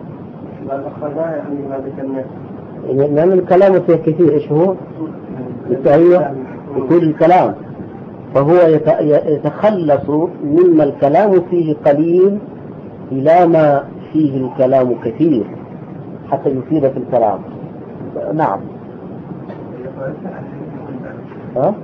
لأن الكلام فيه كثير. إيش هو؟ بالتالي يكون الكلام، فهو يتخلص مما الكلام فيه قليل إلى ما فيه الكلام كثير حتى يفيد في الكلام. نعم. ها؟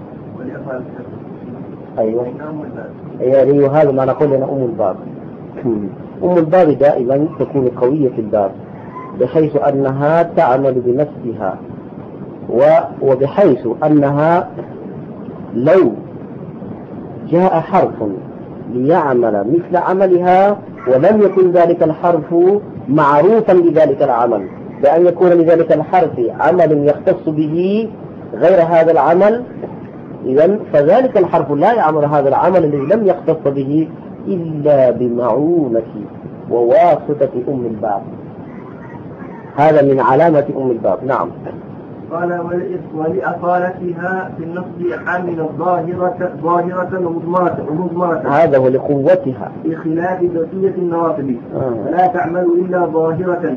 أيوة. يعني هذا ما نقول لنا أم الباب. أم الباب دائما تكون قوية في الباب، بحيث أنها تعمل بنفسها، وبحيث أنها لو جاء حرف ليعمل مثل عملها ولم يكن ذلك الحرف معروفا بذلك العمل، بأن يكون لذلك الحرف عمل يختص به غير هذا العمل، إذن فذلك الحرف لا يعمل هذا العمل الذي لم يختص به إلا بمعونة وواسطة أم الباب. هذا من علامة أم الباب. نعم. قال ولأصالتها في النصب عامل الظاهرة ظاهرة ومضمرة، هذا هو لقوتها بخلاف بقية النواصب فلا تعمل إلا ظاهرة.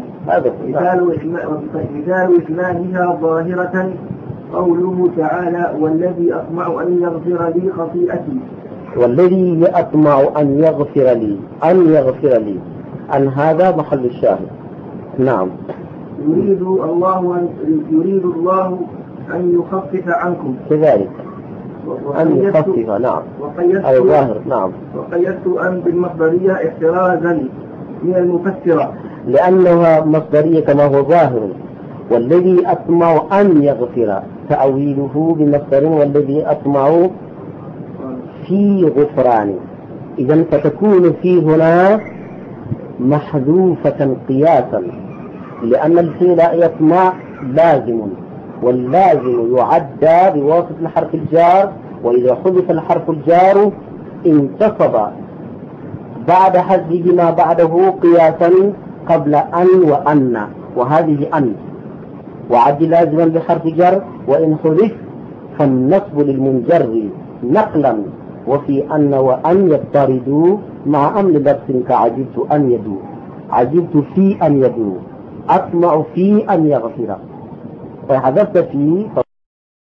مثال إثنانها ظاهرة قوله تعالى والذي أطمع أن يغفر لي خطيئتي، والذي أطمع أن يغفر لي أن يغفر لي أن هذا محل الشاهد. نعم. يريد الله أن يريد الله أن يخفف عنكم كذلك أن يخفف. نعم. أي ظاهر. نعم. وقيدت أن بالمصدرية احترازا من المفسرة لأنها مصدرية كما هو ظاهر. والذي أطمع أن يغفر تأويله بمصدر والذي أطمع في غفران، إذن فتكون في هنا محذوفة قياسا، لأن الفعل يطمع لازم، واللازم يعدى بواسطة الحرف الجار، وإذا حذف الحرف الجار انتصب بعد حذفه ما بعده قياسا قبل أن وأن، وهذه أن وعد لازما بحرف جر، وإن حذف فالنصب للمنجر نقلا، وفي أن وأن يضطردوا مع أمر لبس كعجبت أن يدو، عجبت في أن يدو، أطمع في أن يغفر، فحذفت فيه